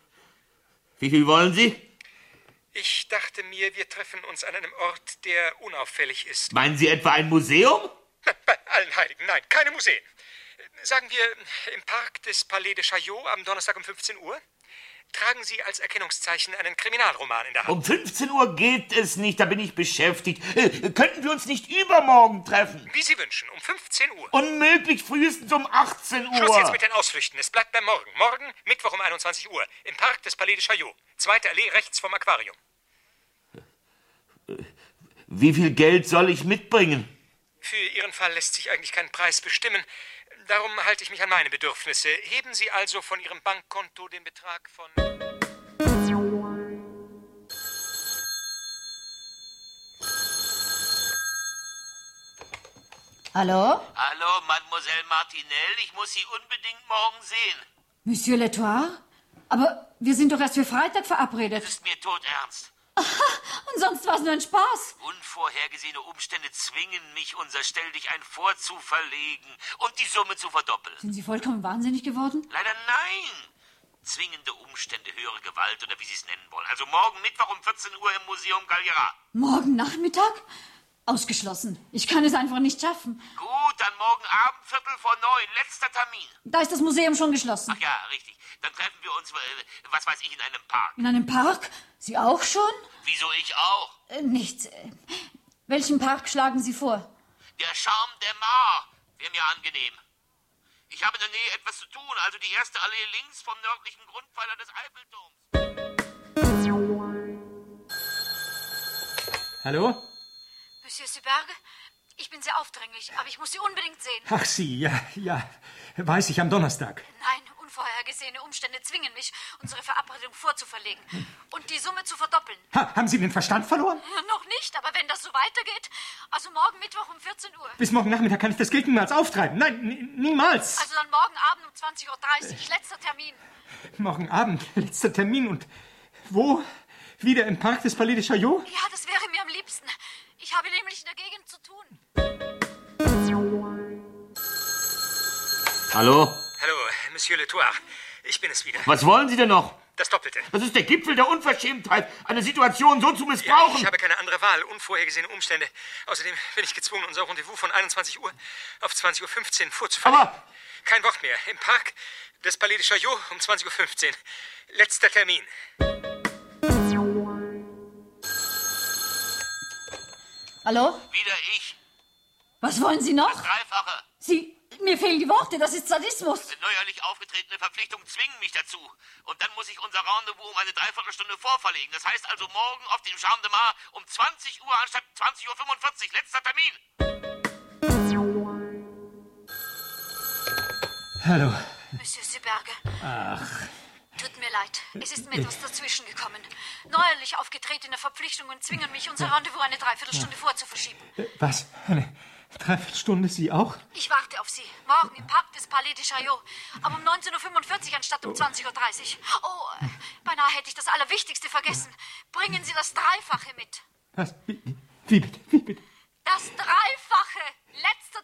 Wie viel wollen Sie? Ich dachte mir, wir treffen uns an einem Ort, der unauffällig ist. Meinen Sie etwa ein Museum? Bei allen Heiligen, nein, keine Museen. Sagen wir im Park des Palais de Chaillot am Donnerstag um fünfzehn Uhr. Tragen Sie als Erkennungszeichen einen Kriminalroman in der Hand. Um fünfzehn Uhr geht es nicht, da bin ich beschäftigt. Äh, könnten wir uns nicht übermorgen treffen? Wie Sie wünschen, um fünfzehn Uhr. Unmöglich, frühestens um achtzehn Uhr. Schluss jetzt mit den Ausflüchten, es bleibt bei morgen. Morgen, Mittwoch um einundzwanzig Uhr, im Park des Palais de Chaillot. Zweite Allee rechts vom Aquarium. Wie viel Geld soll ich mitbringen? Für Ihren Fall lässt sich eigentlich kein Preis bestimmen. Darum halte ich mich an meine Bedürfnisse. Heben Sie also von Ihrem Bankkonto den Betrag von... Hallo? Hallo, Mademoiselle Martinelle, ich muss Sie unbedingt morgen sehen. Monsieur Letoile? Aber wir sind doch erst für Freitag verabredet. Das ist mir todernst. Und sonst war es nur ein Spaß. Unvorhergesehene Umstände zwingen mich, unser Stelldichein vorzuverlegen und die Summe zu verdoppeln. Sind Sie vollkommen wahnsinnig geworden? Leider nein. Zwingende Umstände, höhere Gewalt oder wie Sie es nennen wollen. Also morgen Mittwoch um vierzehn Uhr im Museum Galliera. Morgen Nachmittag? Ausgeschlossen. Ich kann es einfach nicht schaffen. Gut, dann morgen Abend, Viertel vor neun, letzter Termin. Da ist das Museum schon geschlossen. Ach ja, richtig. Dann treffen wir uns, äh, was weiß ich, in einem Park. In einem Park? Sie auch schon? Wieso ich auch? Äh, nichts. Äh, welchen Park schlagen Sie vor? Der Charme der Mar wäre mir angenehm. Ich habe in der Nähe etwas zu tun, also die erste Allee links vom nördlichen Grundpfeiler des Eiffelturms. Hallo? Monsieur Süberge, ich bin sehr aufdringlich, aber ich muss Sie unbedingt sehen. Ach, Sie, ja, ja. Weiß ich, am Donnerstag. Nein, unvorhergesehene Umstände zwingen mich, unsere Verabredung vorzuverlegen und die Summe zu verdoppeln. Ha, haben Sie den Verstand verloren? Noch nicht, aber wenn das so weitergeht, also morgen Mittwoch um vierzehn Uhr. Bis morgen Nachmittag kann ich das Geld niemals auftreiben. Nein, n- niemals. Also dann morgen Abend um zwanzig Uhr dreißig, letzter Termin. Morgen Abend, letzter Termin. Und wo? Wieder im Park des Palais de Chaillot? Ja, das wäre mir am liebsten. Ich habe nämlich in der Gegend zu tun. Hallo? Hallo, Monsieur Letoile. Ich bin es wieder. Was wollen Sie denn noch? Das Doppelte. Das ist der Gipfel der Unverschämtheit, eine Situation so zu missbrauchen. Ja, ich habe keine andere Wahl, unvorhergesehene Umstände. Außerdem bin ich gezwungen, unser Rendezvous von einundzwanzig Uhr auf zwanzig Uhr fünfzehn vorzuverlegen. Aber... Kein Wort mehr. Im Park des Palais de Chaillot um zwanzig Uhr fünfzehn. Letzter Termin. Hallo? Wieder ich. Was wollen Sie noch? Dreifache. Sie... Mir fehlen die Worte, das ist Sadismus. Neuerlich aufgetretene Verpflichtungen zwingen mich dazu. Und dann muss ich unser Rendezvous um eine Dreiviertelstunde vorverlegen. Das heißt also morgen auf dem Charme de Mar um zwanzig Uhr anstatt zwanzig Uhr fünfundvierzig. Letzter Termin. Hallo. Monsieur Seberge. Ach. Tut mir leid, es ist mir etwas dazwischen gekommen. Neuerlich aufgetretene Verpflichtungen zwingen mich, unser Rendezvous eine Dreiviertelstunde vorzuverschieben. Was? Eine Dreiviertelstunde? Sie auch? Ich warte auf Sie. Morgen im Park des Palais de Chaillot. Aber um neunzehn Uhr fünfundvierzig anstatt um zwanzig Uhr dreißig. Oh, beinahe hätte ich das Allerwichtigste vergessen. Bringen Sie das Dreifache mit. Was? Wie, wie bitte? Wie bitte? Das Dreifache. Letzter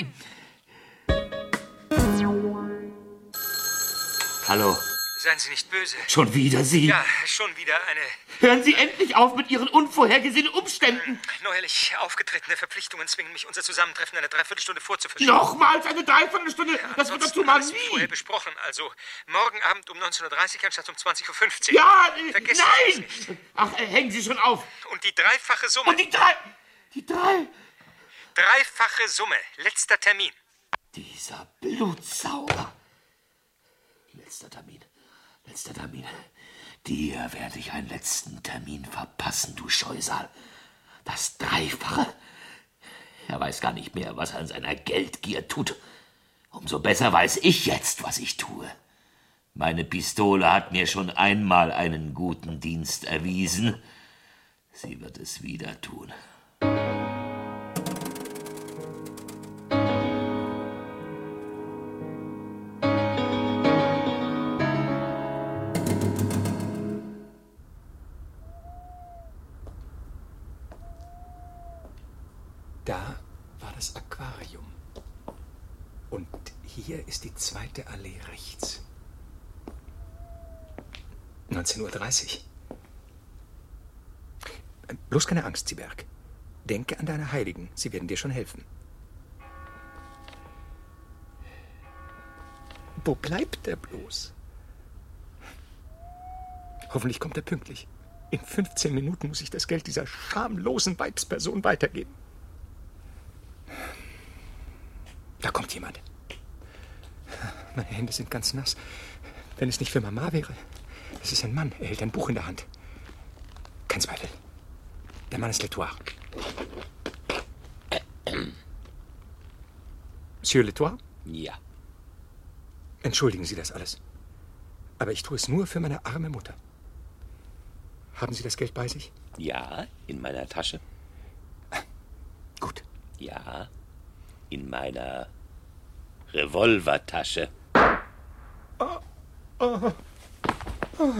Termin. Hallo. Seien Sie nicht böse. Schon wieder Sie? Ja, schon wieder eine... Hören Sie endlich auf mit Ihren unvorhergesehenen Umständen. Neuerlich aufgetretene Verpflichtungen zwingen mich, unser Zusammentreffen eine Dreiviertelstunde vorzuverschieben. Nochmals eine Dreiviertelstunde? Ja, das wird doch zu mal nie. Vorher besprochen. Also, morgen Abend um neunzehn Uhr dreißig anstatt um zwanzig Uhr fünfzehn. Ja, äh, Vergessen nein! Sie es nicht. Ach, äh, hängen Sie schon auf. Und die dreifache Summe. Und die drei... Die drei... Dreifache Summe. Letzter Termin. Dieser Blutsauger. Letzter Termin. Letzter Termin. Dir werde ich einen letzten Termin verpassen, du Scheusal. Das Dreifache. Er weiß gar nicht mehr, was er an seiner Geldgier tut. Umso besser weiß ich jetzt, was ich tue. Meine Pistole hat mir schon einmal einen guten Dienst erwiesen. Sie wird es wieder tun. Da war das Aquarium. Und hier ist die zweite Allee rechts. neunzehn Uhr dreißig. Bloß keine Angst, Seberg. Denke an deine Heiligen. Sie werden dir schon helfen. Wo bleibt er bloß? Hoffentlich kommt er pünktlich. In fünfzehn Minuten muss ich das Geld dieser schamlosen Weibsperson weitergeben. Da kommt jemand. Meine Hände sind ganz nass. Wenn es nicht für Mama wäre. Es ist ein Mann. Er hält ein Buch in der Hand. Kein Zweifel. Der Mann ist L'Etoile. Monsieur L'Etoile? Ja. Entschuldigen Sie das alles. Aber ich tue es nur für meine arme Mutter. Haben Sie das Geld bei sich? Ja, in meiner Tasche. Gut. Ja, in meiner Revolvertasche. Oh, oh, oh.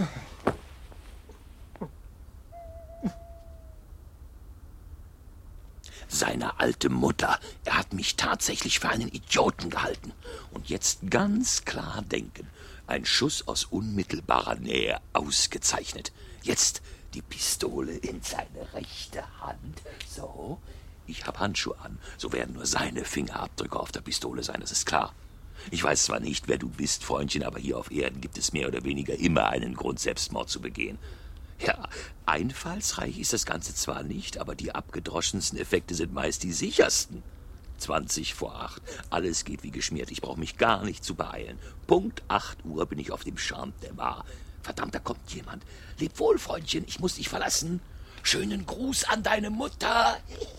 Seine alte Mutter. Er hat mich tatsächlich für einen Idioten gehalten. Und jetzt ganz klar denken. Ein Schuss aus unmittelbarer Nähe, ausgezeichnet. Jetzt die Pistole in seine rechte Hand. So, ich habe Handschuhe an. So werden nur seine Fingerabdrücke auf der Pistole sein, das ist klar. Ich weiß zwar nicht, wer du bist, Freundchen, aber hier auf Erden gibt es mehr oder weniger immer einen Grund, Selbstmord zu begehen. Ja, einfallsreich ist das Ganze zwar nicht, aber die abgedroschensten Effekte sind meist die sichersten. Zwanzig vor acht. Alles geht wie geschmiert. Ich brauche mich gar nicht zu beeilen. Punkt acht Uhr bin ich auf dem Champ de Mars. Verdammt, da kommt jemand. Leb wohl, Freundchen, ich muss dich verlassen. Schönen Gruß an deine Mutter.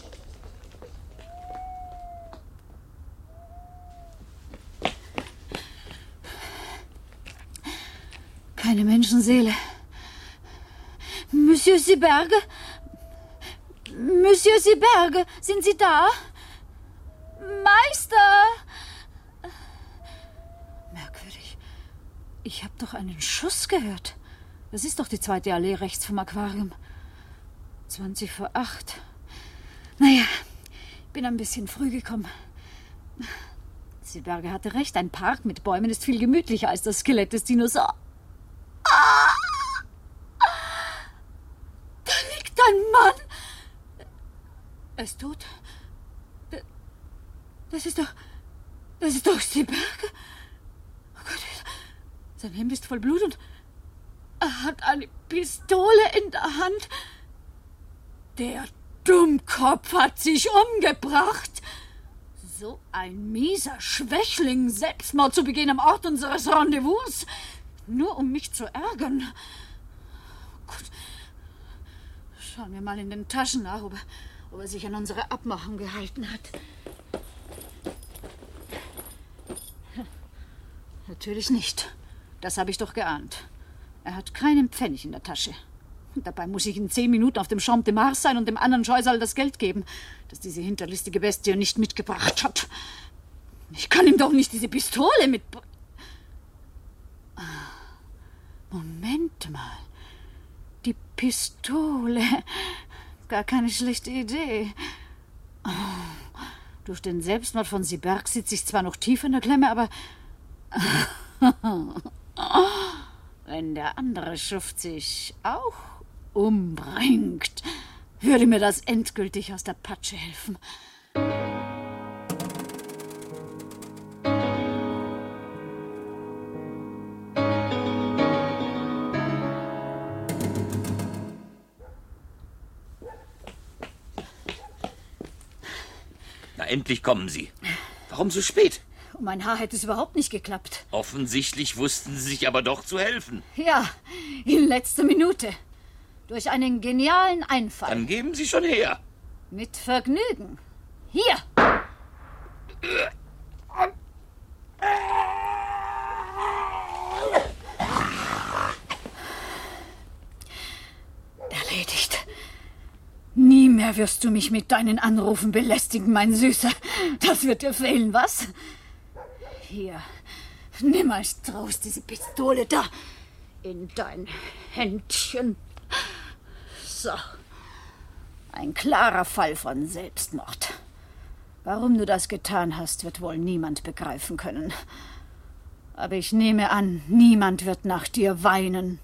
Keine Menschenseele. Monsieur Seberge? Monsieur Seberge, sind Sie da? Meister! Merkwürdig. Ich habe doch einen Schuss gehört. Das ist doch die zweite Allee rechts vom Aquarium. Zwanzig vor acht. Naja, ich bin ein bisschen früh gekommen. Seberge hatte recht, ein Park mit Bäumen ist viel gemütlicher als das Skelett des Dinosauriers. Ah! Da liegt ein Mann. Er ist tot. Das ist doch... Das ist doch Seberge. Oh Gott, sein Hemd ist voll Blut und er hat eine Pistole in der Hand. Der Dummkopf hat sich umgebracht. So ein mieser Schwächling, Selbstmord zu begehen am Ort unseres Rendezvous. Nur um mich zu ärgern. Gut. Schauen wir mal in den Taschen nach, ob er, ob er sich an unsere Abmachung gehalten hat. Natürlich nicht. Das habe ich doch geahnt. Er hat keinen Pfennig in der Tasche. Und dabei muss ich in zehn Minuten auf dem Champ de Mars sein und dem anderen Scheusal das Geld geben, das diese hinterlistige Bestie nicht mitgebracht hat. Ich kann ihm doch nicht diese Pistole mitbringen. Moment mal. Die Pistole. Gar keine schlechte Idee. Durch den Selbstmord von Seeberg sitze ich zwar noch tief in der Klemme, aber... Wenn der andere Schuft sich auch umbringt, würde mir das endgültig aus der Patsche helfen. Na, endlich kommen Sie. Warum so spät? Um mein Haar hätte es überhaupt nicht geklappt. Offensichtlich wussten Sie sich aber doch zu helfen. Ja, in letzter Minute. Durch einen genialen Einfall. Dann geben Sie schon her. Mit Vergnügen. Hier. Erledigt. Nie mehr wirst du mich mit deinen Anrufen belästigen, mein Süßer. Das wird dir fehlen, was? Hier, nimm als Trost diese Pistole da in dein Händchen. So. Ein klarer Fall von Selbstmord. Warum du das getan hast, wird wohl niemand begreifen können. Aber ich nehme an, niemand wird nach dir weinen.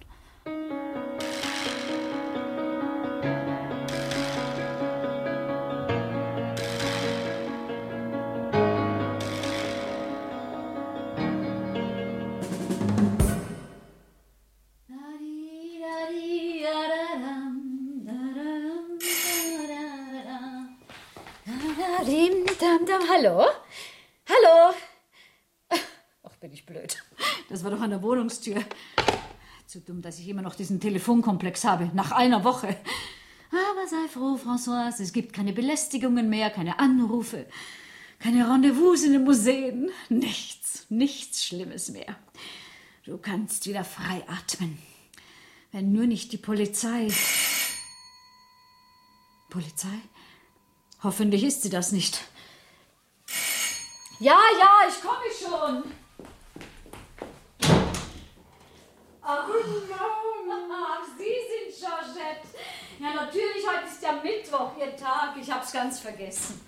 Hallo? Hallo? Ach, bin ich blöd. Das war doch an der Wohnungstür. Zu dumm, dass ich immer noch diesen Telefonkomplex habe, nach einer Woche. Aber sei froh, Françoise, es gibt keine Belästigungen mehr, keine Anrufe, keine Rendezvous in den Museen. Nichts, nichts Schlimmes mehr. Du kannst wieder frei atmen. Wenn nur nicht die Polizei... Polizei? Hoffentlich ist sie das nicht. Ja, ja, ich komme schon. Ach, guten Morgen. Ach, Sie sind Georgette. Ja, natürlich, heute ist ja Mittwoch, Ihr Tag. Ich hab's ganz vergessen.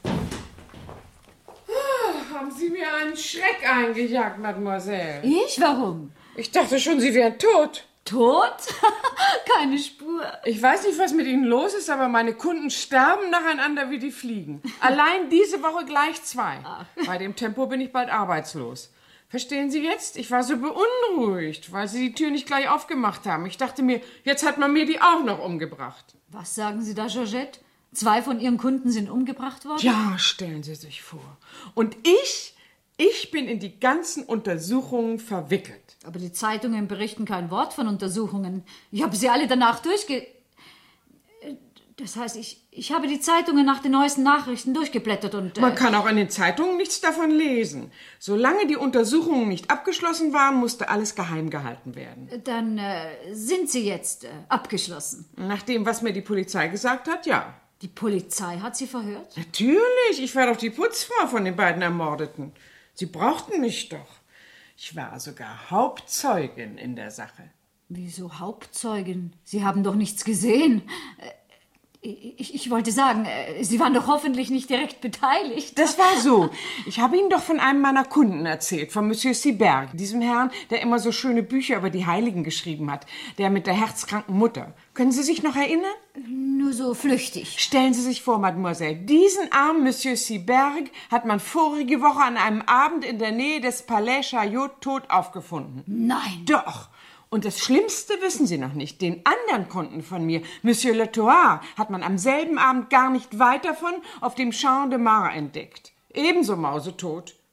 Oh, haben Sie mir einen Schreck eingejagt, Mademoiselle? Ich? Warum? Ich dachte schon, Sie wären tot. Tot? Keine Spur. Ich weiß nicht, was mit Ihnen los ist, aber meine Kunden sterben nacheinander wie die Fliegen. Allein diese Woche gleich zwei. Ach. Bei dem Tempo bin ich bald arbeitslos. Verstehen Sie jetzt? Ich war so beunruhigt, weil Sie die Tür nicht gleich aufgemacht haben. Ich dachte mir, jetzt hat man mir die auch noch umgebracht. Was sagen Sie da, Georgette? Zwei von Ihren Kunden sind umgebracht worden? Ja, stellen Sie sich vor. Und ich, ich bin in die ganzen Untersuchungen verwickelt. Aber die Zeitungen berichten kein Wort von Untersuchungen. Ich habe sie alle danach durchge... Das heißt, ich, ich habe die Zeitungen nach den neuesten Nachrichten durchgeblättert und... Äh Man kann auch in den Zeitungen nichts davon lesen. Solange die Untersuchungen nicht abgeschlossen waren, musste alles geheim gehalten werden. Dann äh, sind sie jetzt äh, abgeschlossen. Nach dem, was mir die Polizei gesagt hat, ja. Die Polizei hat Sie verhört? Natürlich, ich war doch die Putzfrau von den beiden Ermordeten. Sie brauchten mich doch. Ich war sogar Hauptzeugin in der Sache. Wieso Hauptzeugin? Sie haben doch nichts gesehen. Ich, ich wollte sagen, Sie waren doch hoffentlich nicht direkt beteiligt. Das war so. Ich habe Ihnen doch von einem meiner Kunden erzählt, von Monsieur Seeberg, diesem Herrn, der immer so schöne Bücher über die Heiligen geschrieben hat, der mit der herzkranken Mutter. Können Sie sich noch erinnern? Nur so flüchtig. Stellen Sie sich vor, Mademoiselle, diesen armen Monsieur Seeberg hat man vorige Woche an einem Abend in der Nähe des Palais Chaillot tot aufgefunden. Nein. Doch. Und das Schlimmste wissen Sie noch nicht. Den anderen Kunden von mir, Monsieur Le Toit, hat man am selben Abend gar nicht weit davon auf dem Champ de Mars entdeckt. Ebenso mausetot.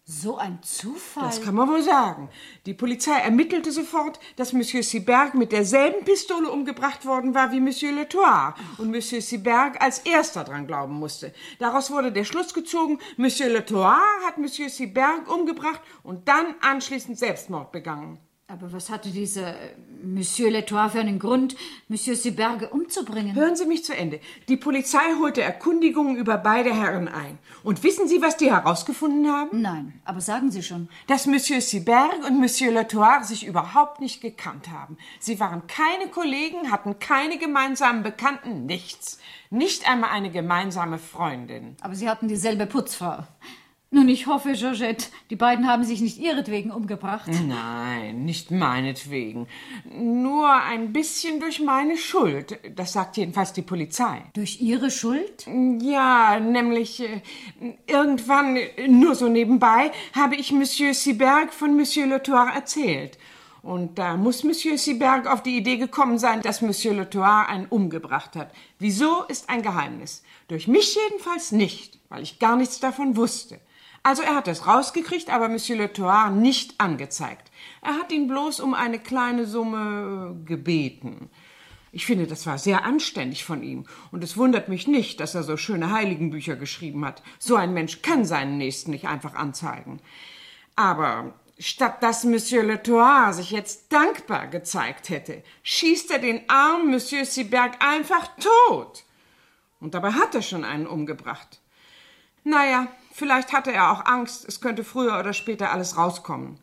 So ein Zufall. Das kann man wohl sagen. Die Polizei ermittelte sofort, dass Monsieur Siberg mit derselben Pistole umgebracht worden war wie Monsieur Letoile und Monsieur Siberg als erster dran glauben musste. Daraus wurde der Schluss gezogen, Monsieur Letoile hat Monsieur Siberg umgebracht und dann anschließend Selbstmord begangen. Aber was hatte dieser Monsieur Letoile für einen Grund, Monsieur Siberg umzubringen? Hören Sie mich zu Ende. Die Polizei holte Erkundigungen über beide Herren ein. Und wissen Sie, was die herausgefunden haben? Nein, aber sagen Sie schon. Dass Monsieur Siberg und Monsieur Letoile sich überhaupt nicht gekannt haben. Sie waren keine Kollegen, hatten keine gemeinsamen Bekannten, nichts. Nicht einmal eine gemeinsame Freundin. Aber sie hatten dieselbe Putzfrau. Nun, ich hoffe, Georgette, die beiden haben sich nicht ihretwegen umgebracht. Nein, nicht meinetwegen. Nur ein bisschen durch meine Schuld. Das sagt jedenfalls die Polizei. Durch Ihre Schuld? Ja, nämlich äh, irgendwann, nur so nebenbei, habe ich Monsieur Siberg von Monsieur Letoile erzählt. Und da muss Monsieur Siberg auf die Idee gekommen sein, dass Monsieur Letoile einen umgebracht hat. Wieso, ist ein Geheimnis. Durch mich jedenfalls nicht, weil ich gar nichts davon wusste. Also er hat es rausgekriegt, aber Monsieur Letoile nicht angezeigt. Er hat ihn bloß um eine kleine Summe gebeten. Ich finde, das war sehr anständig von ihm. Und es wundert mich nicht, dass er so schöne Heiligenbücher geschrieben hat. So ein Mensch kann seinen Nächsten nicht einfach anzeigen. Aber statt dass Monsieur Letoile sich jetzt dankbar gezeigt hätte, schießt er den armen Monsieur Siberg einfach tot. Und dabei hat er schon einen umgebracht. Naja, vielleicht hatte er auch Angst, es könnte früher oder später alles rauskommen.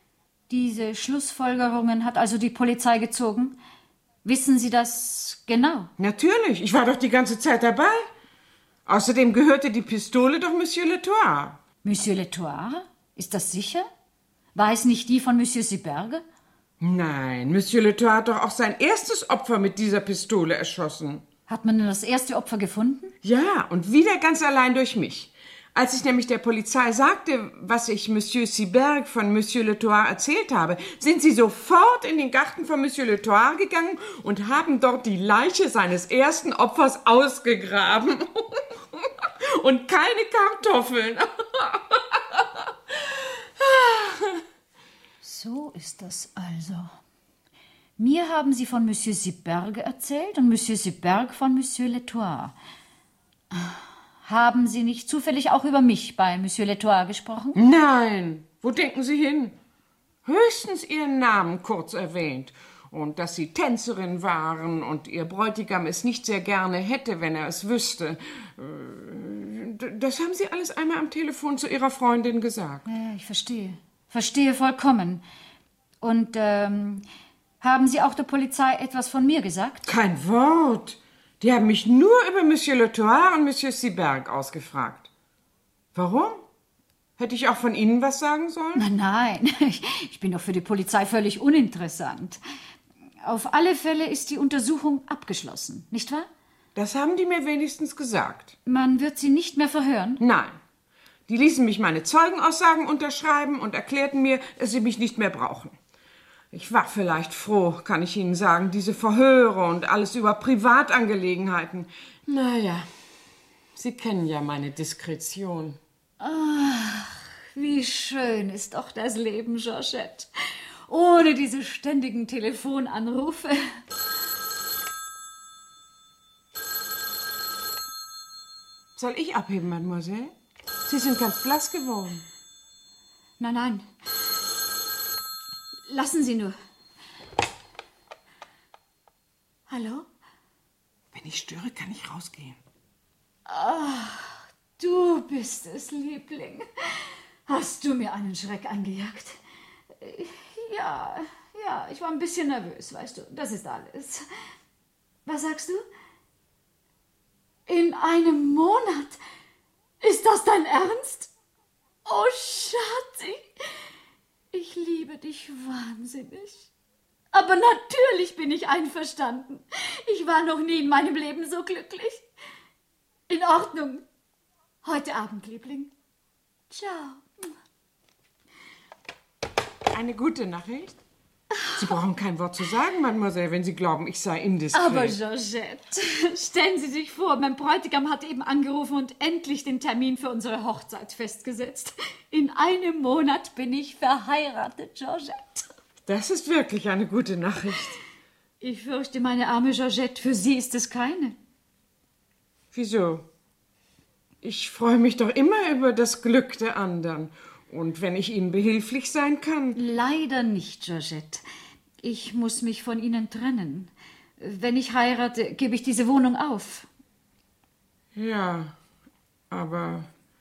Diese Schlussfolgerungen hat also die Polizei gezogen? Wissen Sie das genau? Natürlich, ich war doch die ganze Zeit dabei. Außerdem gehörte die Pistole doch Monsieur Letoile. Monsieur Letoile? Ist das sicher? War es nicht die von Monsieur Siberg? Nein, Monsieur Letoile hat doch auch sein erstes Opfer mit dieser Pistole erschossen. Hat man denn das erste Opfer gefunden? Ja, und wieder ganz allein durch mich. Als ich nämlich der Polizei sagte, was ich Monsieur Siberg von Monsieur Letoile erzählt habe, sind sie sofort in den Garten von Monsieur Letoile gegangen und haben dort die Leiche seines ersten Opfers ausgegraben. Und keine Kartoffeln. So ist das also. Mir haben Sie von Monsieur Siberg erzählt und Monsieur Siberg von Monsieur Letoile. Haben Sie nicht zufällig auch über mich bei Monsieur Letoile gesprochen? Nein. Wo denken Sie hin? Höchstens Ihren Namen kurz erwähnt. Und dass Sie Tänzerin waren und Ihr Bräutigam es nicht sehr gerne hätte, wenn er es wüsste. Das haben Sie alles einmal am Telefon zu Ihrer Freundin gesagt. Ja, ich verstehe. Verstehe vollkommen. Und, ähm, haben Sie auch der Polizei etwas von mir gesagt? Kein Wort. Die haben mich nur über Monsieur Letoile und Monsieur Siberg ausgefragt. Warum? Hätte ich auch von Ihnen was sagen sollen? Nein, nein. Ich bin doch für die Polizei völlig uninteressant. Auf alle Fälle ist die Untersuchung abgeschlossen, nicht wahr? Das haben die mir wenigstens gesagt. Man wird Sie nicht mehr verhören? Nein. Die ließen mich meine Zeugenaussagen unterschreiben und erklärten mir, dass sie mich nicht mehr brauchen. Ich war vielleicht froh, kann ich Ihnen sagen, diese Verhöre und alles über Privatangelegenheiten. Naja, Sie kennen ja meine Diskretion. Ach, wie schön ist doch das Leben, Georgette. Ohne diese ständigen Telefonanrufe. Soll ich abheben, Mademoiselle? Sie sind ganz blass geworden. Nein, nein. Lassen Sie nur. Hallo? Wenn ich störe, kann ich rausgehen. Ach, du bist es, Liebling. Hast du mir einen Schreck eingejagt? Ja, ja, ich war ein bisschen nervös, weißt du. Das ist alles. Was sagst du? In einem Monat? Ist das dein Ernst? Oh, Schatzi. Ich liebe dich wahnsinnig. Aber natürlich bin ich einverstanden. Ich war noch nie in meinem Leben so glücklich. In Ordnung. Heute Abend, Liebling. Ciao. Eine gute Nachricht? Sie brauchen kein Wort zu sagen, Mademoiselle, wenn Sie glauben, ich sei indiskret. Aber Georgette, stellen Sie sich vor, mein Bräutigam hat eben angerufen und endlich den Termin für unsere Hochzeit festgesetzt. In einem Monat bin ich verheiratet, Georgette. Das ist wirklich eine gute Nachricht. Ich fürchte, meine arme Georgette, für Sie ist es keine. Wieso? Ich freue mich doch immer über das Glück der anderen. Und wenn ich Ihnen behilflich sein kann... Leider nicht, Georgette. Ich muss mich von Ihnen trennen. Wenn ich heirate, gebe ich diese Wohnung auf. Ja, aber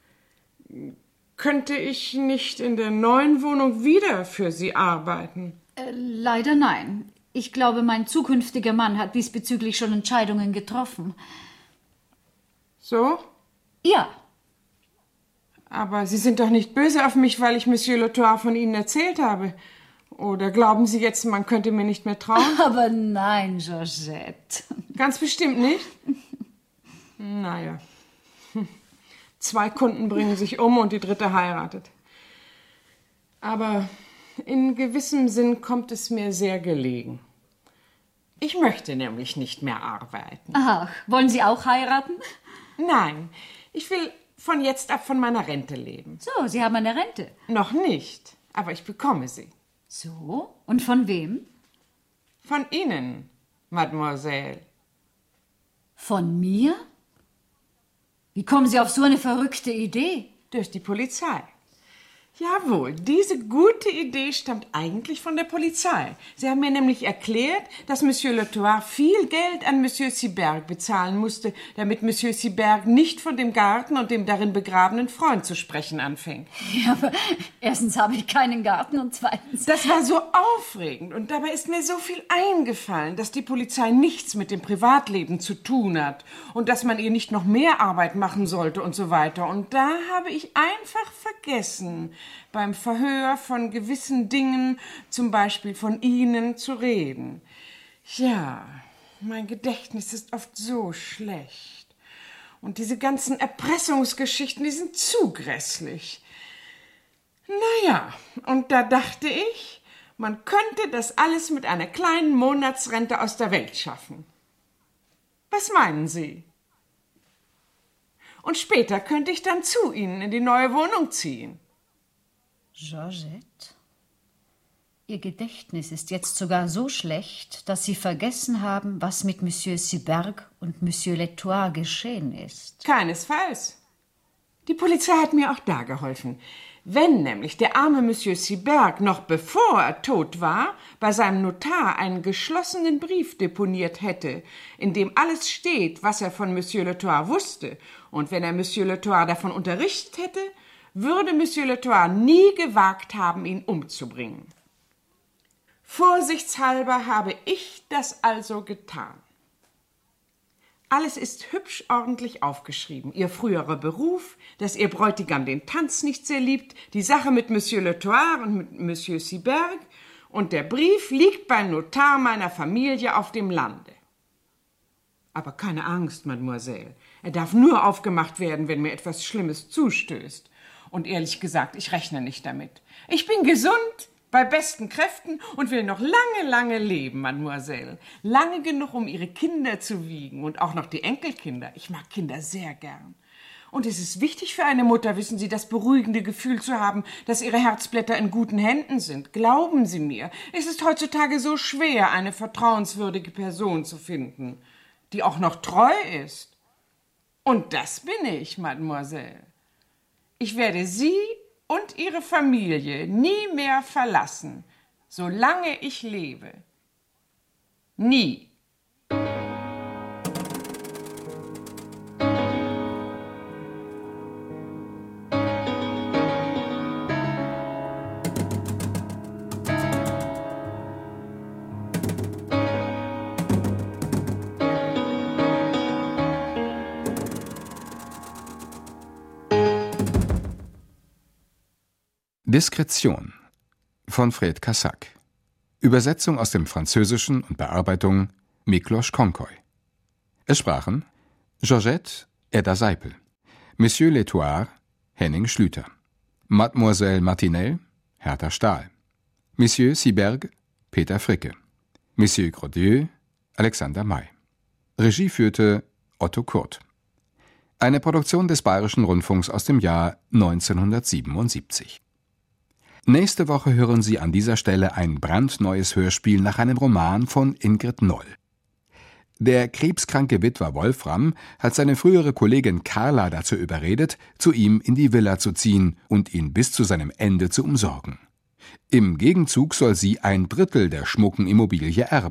könnte ich nicht in der neuen Wohnung wieder für Sie arbeiten? Äh, leider nein. Ich glaube, mein zukünftiger Mann hat diesbezüglich schon Entscheidungen getroffen. So? Ja. Aber Sie sind doch nicht böse auf mich, weil ich Monsieur Letoile von Ihnen erzählt habe. Oder glauben Sie jetzt, man könnte mir nicht mehr trauen? Aber nein, Georgette. Ganz bestimmt nicht? Naja. Zwei Kunden bringen sich um und die dritte heiratet. Aber in gewissem Sinn kommt es mir sehr gelegen. Ich möchte nämlich nicht mehr arbeiten. Ach, wollen Sie auch heiraten? Nein, ich will von jetzt ab von meiner Rente leben. So, Sie haben eine Rente? Noch nicht, aber ich bekomme sie. So? Und von wem? Von Ihnen, Mademoiselle. Von mir? Wie kommen Sie auf so eine verrückte Idee? Durch die Polizei. Jawohl, diese gute Idee stammt eigentlich von der Polizei. Sie haben mir nämlich erklärt, dass Monsieur Letoile viel Geld an Monsieur Siberg bezahlen musste, damit Monsieur Siberg nicht von dem Garten und dem darin begrabenen Freund zu sprechen anfängt. Ja, aber erstens habe ich keinen Garten und zweitens... Das war so aufregend und dabei ist mir so viel eingefallen, dass die Polizei nichts mit dem Privatleben zu tun hat und dass man ihr nicht noch mehr Arbeit machen sollte und so weiter. Und da habe ich einfach vergessen, beim Verhör von gewissen Dingen, zum Beispiel von Ihnen, zu reden. Ja, mein Gedächtnis ist oft so schlecht. Und diese ganzen Erpressungsgeschichten, die sind zu grässlich. Naja, und da dachte ich, man könnte das alles mit einer kleinen Monatsrente aus der Welt schaffen. Was meinen Sie? Und später könnte ich dann zu Ihnen in die neue Wohnung ziehen. Georgette, Ihr Gedächtnis ist jetzt sogar so schlecht, dass Sie vergessen haben, was mit Monsieur Siberg und Monsieur Letoile geschehen ist. Keinesfalls. Die Polizei hat mir auch da geholfen. Wenn nämlich der arme Monsieur Siberg noch bevor er tot war, bei seinem Notar einen geschlossenen Brief deponiert hätte, in dem alles steht, was er von Monsieur Letoile wusste, und wenn er Monsieur Letoile davon unterrichtet hätte, würde Monsieur Letoile nie gewagt haben, ihn umzubringen. Vorsichtshalber habe ich das also getan. Alles ist hübsch ordentlich aufgeschrieben. Ihr früherer Beruf, dass Ihr Bräutigam den Tanz nicht sehr liebt, die Sache mit Monsieur Letoile und mit Monsieur Siberg, und der Brief liegt beim Notar meiner Familie auf dem Lande. Aber keine Angst, Mademoiselle. Er darf nur aufgemacht werden, wenn mir etwas Schlimmes zustößt. Und ehrlich gesagt, ich rechne nicht damit. Ich bin gesund, bei besten Kräften und will noch lange, lange leben, Mademoiselle. Lange genug, um Ihre Kinder zu wiegen und auch noch die Enkelkinder. Ich mag Kinder sehr gern. Und es ist wichtig für eine Mutter, wissen Sie, das beruhigende Gefühl zu haben, dass ihre Herzblätter in guten Händen sind. Glauben Sie mir, es ist heutzutage so schwer, eine vertrauenswürdige Person zu finden, die auch noch treu ist. Und das bin ich, Mademoiselle. Ich werde Sie und Ihre Familie nie mehr verlassen, solange ich lebe. Nie. Diskretion von Fred Cassac. Übersetzung aus dem Französischen und Bearbeitung Miklos Konkoy. Es sprachen Georgette Edda Seipel, Monsieur Letoile Henning Schlüter, Mademoiselle Martinelle Hertha Stahl, Monsieur Siberg Peter Fricke. Monsieur Grodieu, Alexander May. Regie führte Otto Kurt. Eine Produktion des Bayerischen Rundfunks aus dem Jahr neunzehnhundertsiebenundsiebzig. Nächste Woche hören Sie an dieser Stelle ein brandneues Hörspiel nach einem Roman von Ingrid Noll. Der krebskranke Witwer Wolfram hat seine frühere Kollegin Carla dazu überredet, zu ihm in die Villa zu ziehen und ihn bis zu seinem Ende zu umsorgen. Im Gegenzug soll sie ein Drittel der schmucken Immobilie erben.